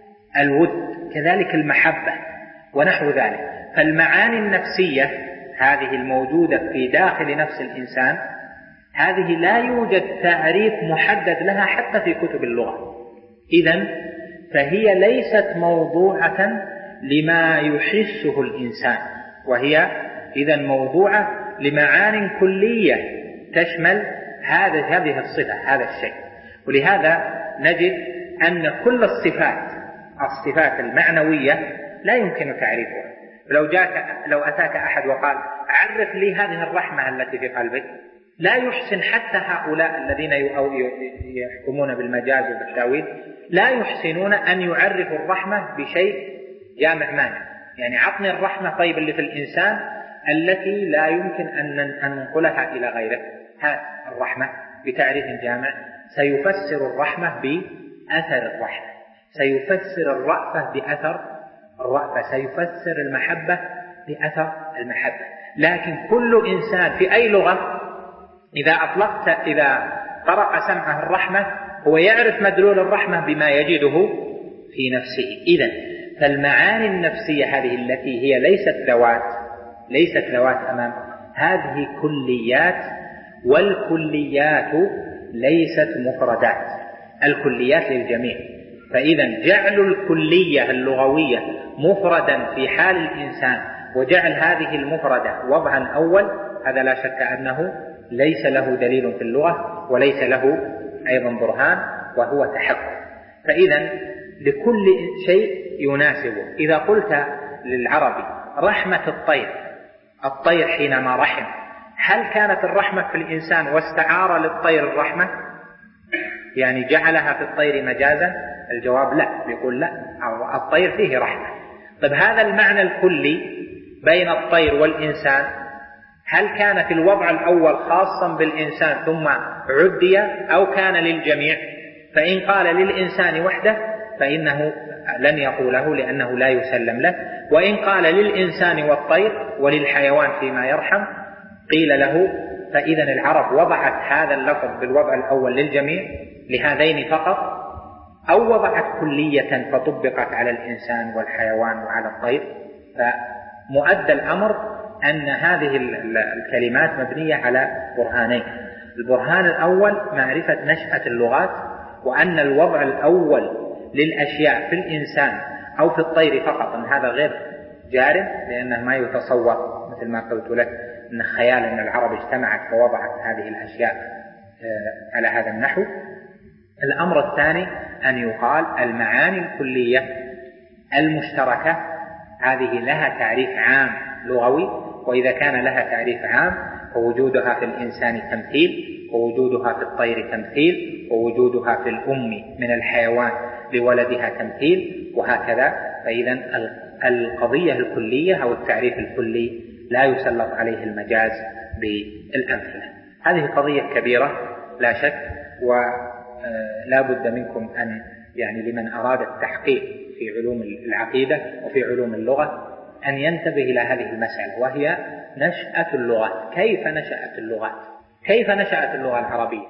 الود، كذلك المحبة ونحو ذلك. فالمعاني النفسية هذه الموجودة في داخل نفس الإنسان هذه لا يوجد تعريف محدد لها حتى في كتب اللغة. إذن فهي ليست موضوعة لما يحسه الإنسان، وهي إذن موضوعة لمعان كلية تشمل هذا هذه الصفة هذا الشيء. ولهذا نجد أن كل الصفات الصفات المعنوية لا يمكن تعريفها. لو جاءك لو أتاك أحد وقال أعرف لي هذه الرحمة التي في قلبك، لا يحسن حتى هؤلاء الذين يحكمون بالمجاز وبالتأويل لا يحسنون أن يعرفوا الرحمة بشيء جامع مانع. يعني عطني الرحمة طيب اللي في الإنسان التي لا يمكن أن ننقلها إلى غيره، هذه الرحمة بتعريف جامع. سيفسر الرحمة بأثر الرحمة، سيفسر الرأفة بأثر الرأفة، سيفسر المحبة بأثر المحبة. لكن كل إنسان في أي لغة إذا أطلقت إذا طرق سمعه الرحمة هو يعرف مدلول الرحمة بما يجده في نفسه. إذن فالمعاني النفسية هذه التي هي ليست ذوات ليست ذوات أمام، هذه كليات، والكليات ليست مفردات، الكليات للجميع. فإذا جعل الكلية اللغوية مفردا في حال الإنسان وجعل هذه المفردة وضعا أول، هذا لا شك أنه ليس له دليل في اللغة وليس له أيضا برهان، وهو تحقق. فإذا لكل شيء يناسبه. إذا قلت للعربي رحمة الطير، الطير حينما رحم، هل كانت الرحمة في الإنسان واستعار للطير الرحمة؟ يعني جعلها في الطير مجازا؟ الجواب لا، يقول لا، الطير فيه رحمة. طيب هذا المعنى الكلي بين الطير والإنسان هل كان في الوضع الأول خاصا بالإنسان ثم عدي أو كان للجميع؟ فإن قال للإنسان وحده فإنه لن يقوله لأنه لا يسلم له، وإن قال للإنسان والطير وللحيوان فيما يرحم قيل له. فإذا العرب وضعت هذا اللفظ بالوضع الأول للجميع لهذين فقط، أو وضعت كلية فطبقت على الإنسان والحيوان وعلى الطير. فمؤدى الأمر أن هذه الكلمات مبنية على برهانين. البرهان الأول معرفة نشأة اللغات، وأن الوضع الأول للأشياء في الإنسان أو في الطير فقط أن هذا غير جارم، لأنه ما يتصور مثل ما قلت لك أن خيال أن العرب اجتمعت ووضعت هذه الأشياء على هذا النحو. الأمر الثاني أن يقال المعاني الكلية المشتركة هذه لها تعريف عام لغوي، وإذا كان لها تعريف عام فوجودها في الإنسان تمثيل، ووجودها في الطير تمثيل، ووجودها في الأم من الحيوان لولدها تمثيل، وهكذا. فإذا القضية الكلية أو التعريف الكلي لا يسلط عليه المجاز بالأمثلة. هذه قضية كبيرة لا شك، ولا بد منكم أن يعني لمن أراد التحقيق في علوم العقيدة وفي علوم اللغة أن ينتبه إلى هذه المسألة، وهي نشأة اللغات. كيف نشأت اللغات؟ كيف نشأت اللغة العربية؟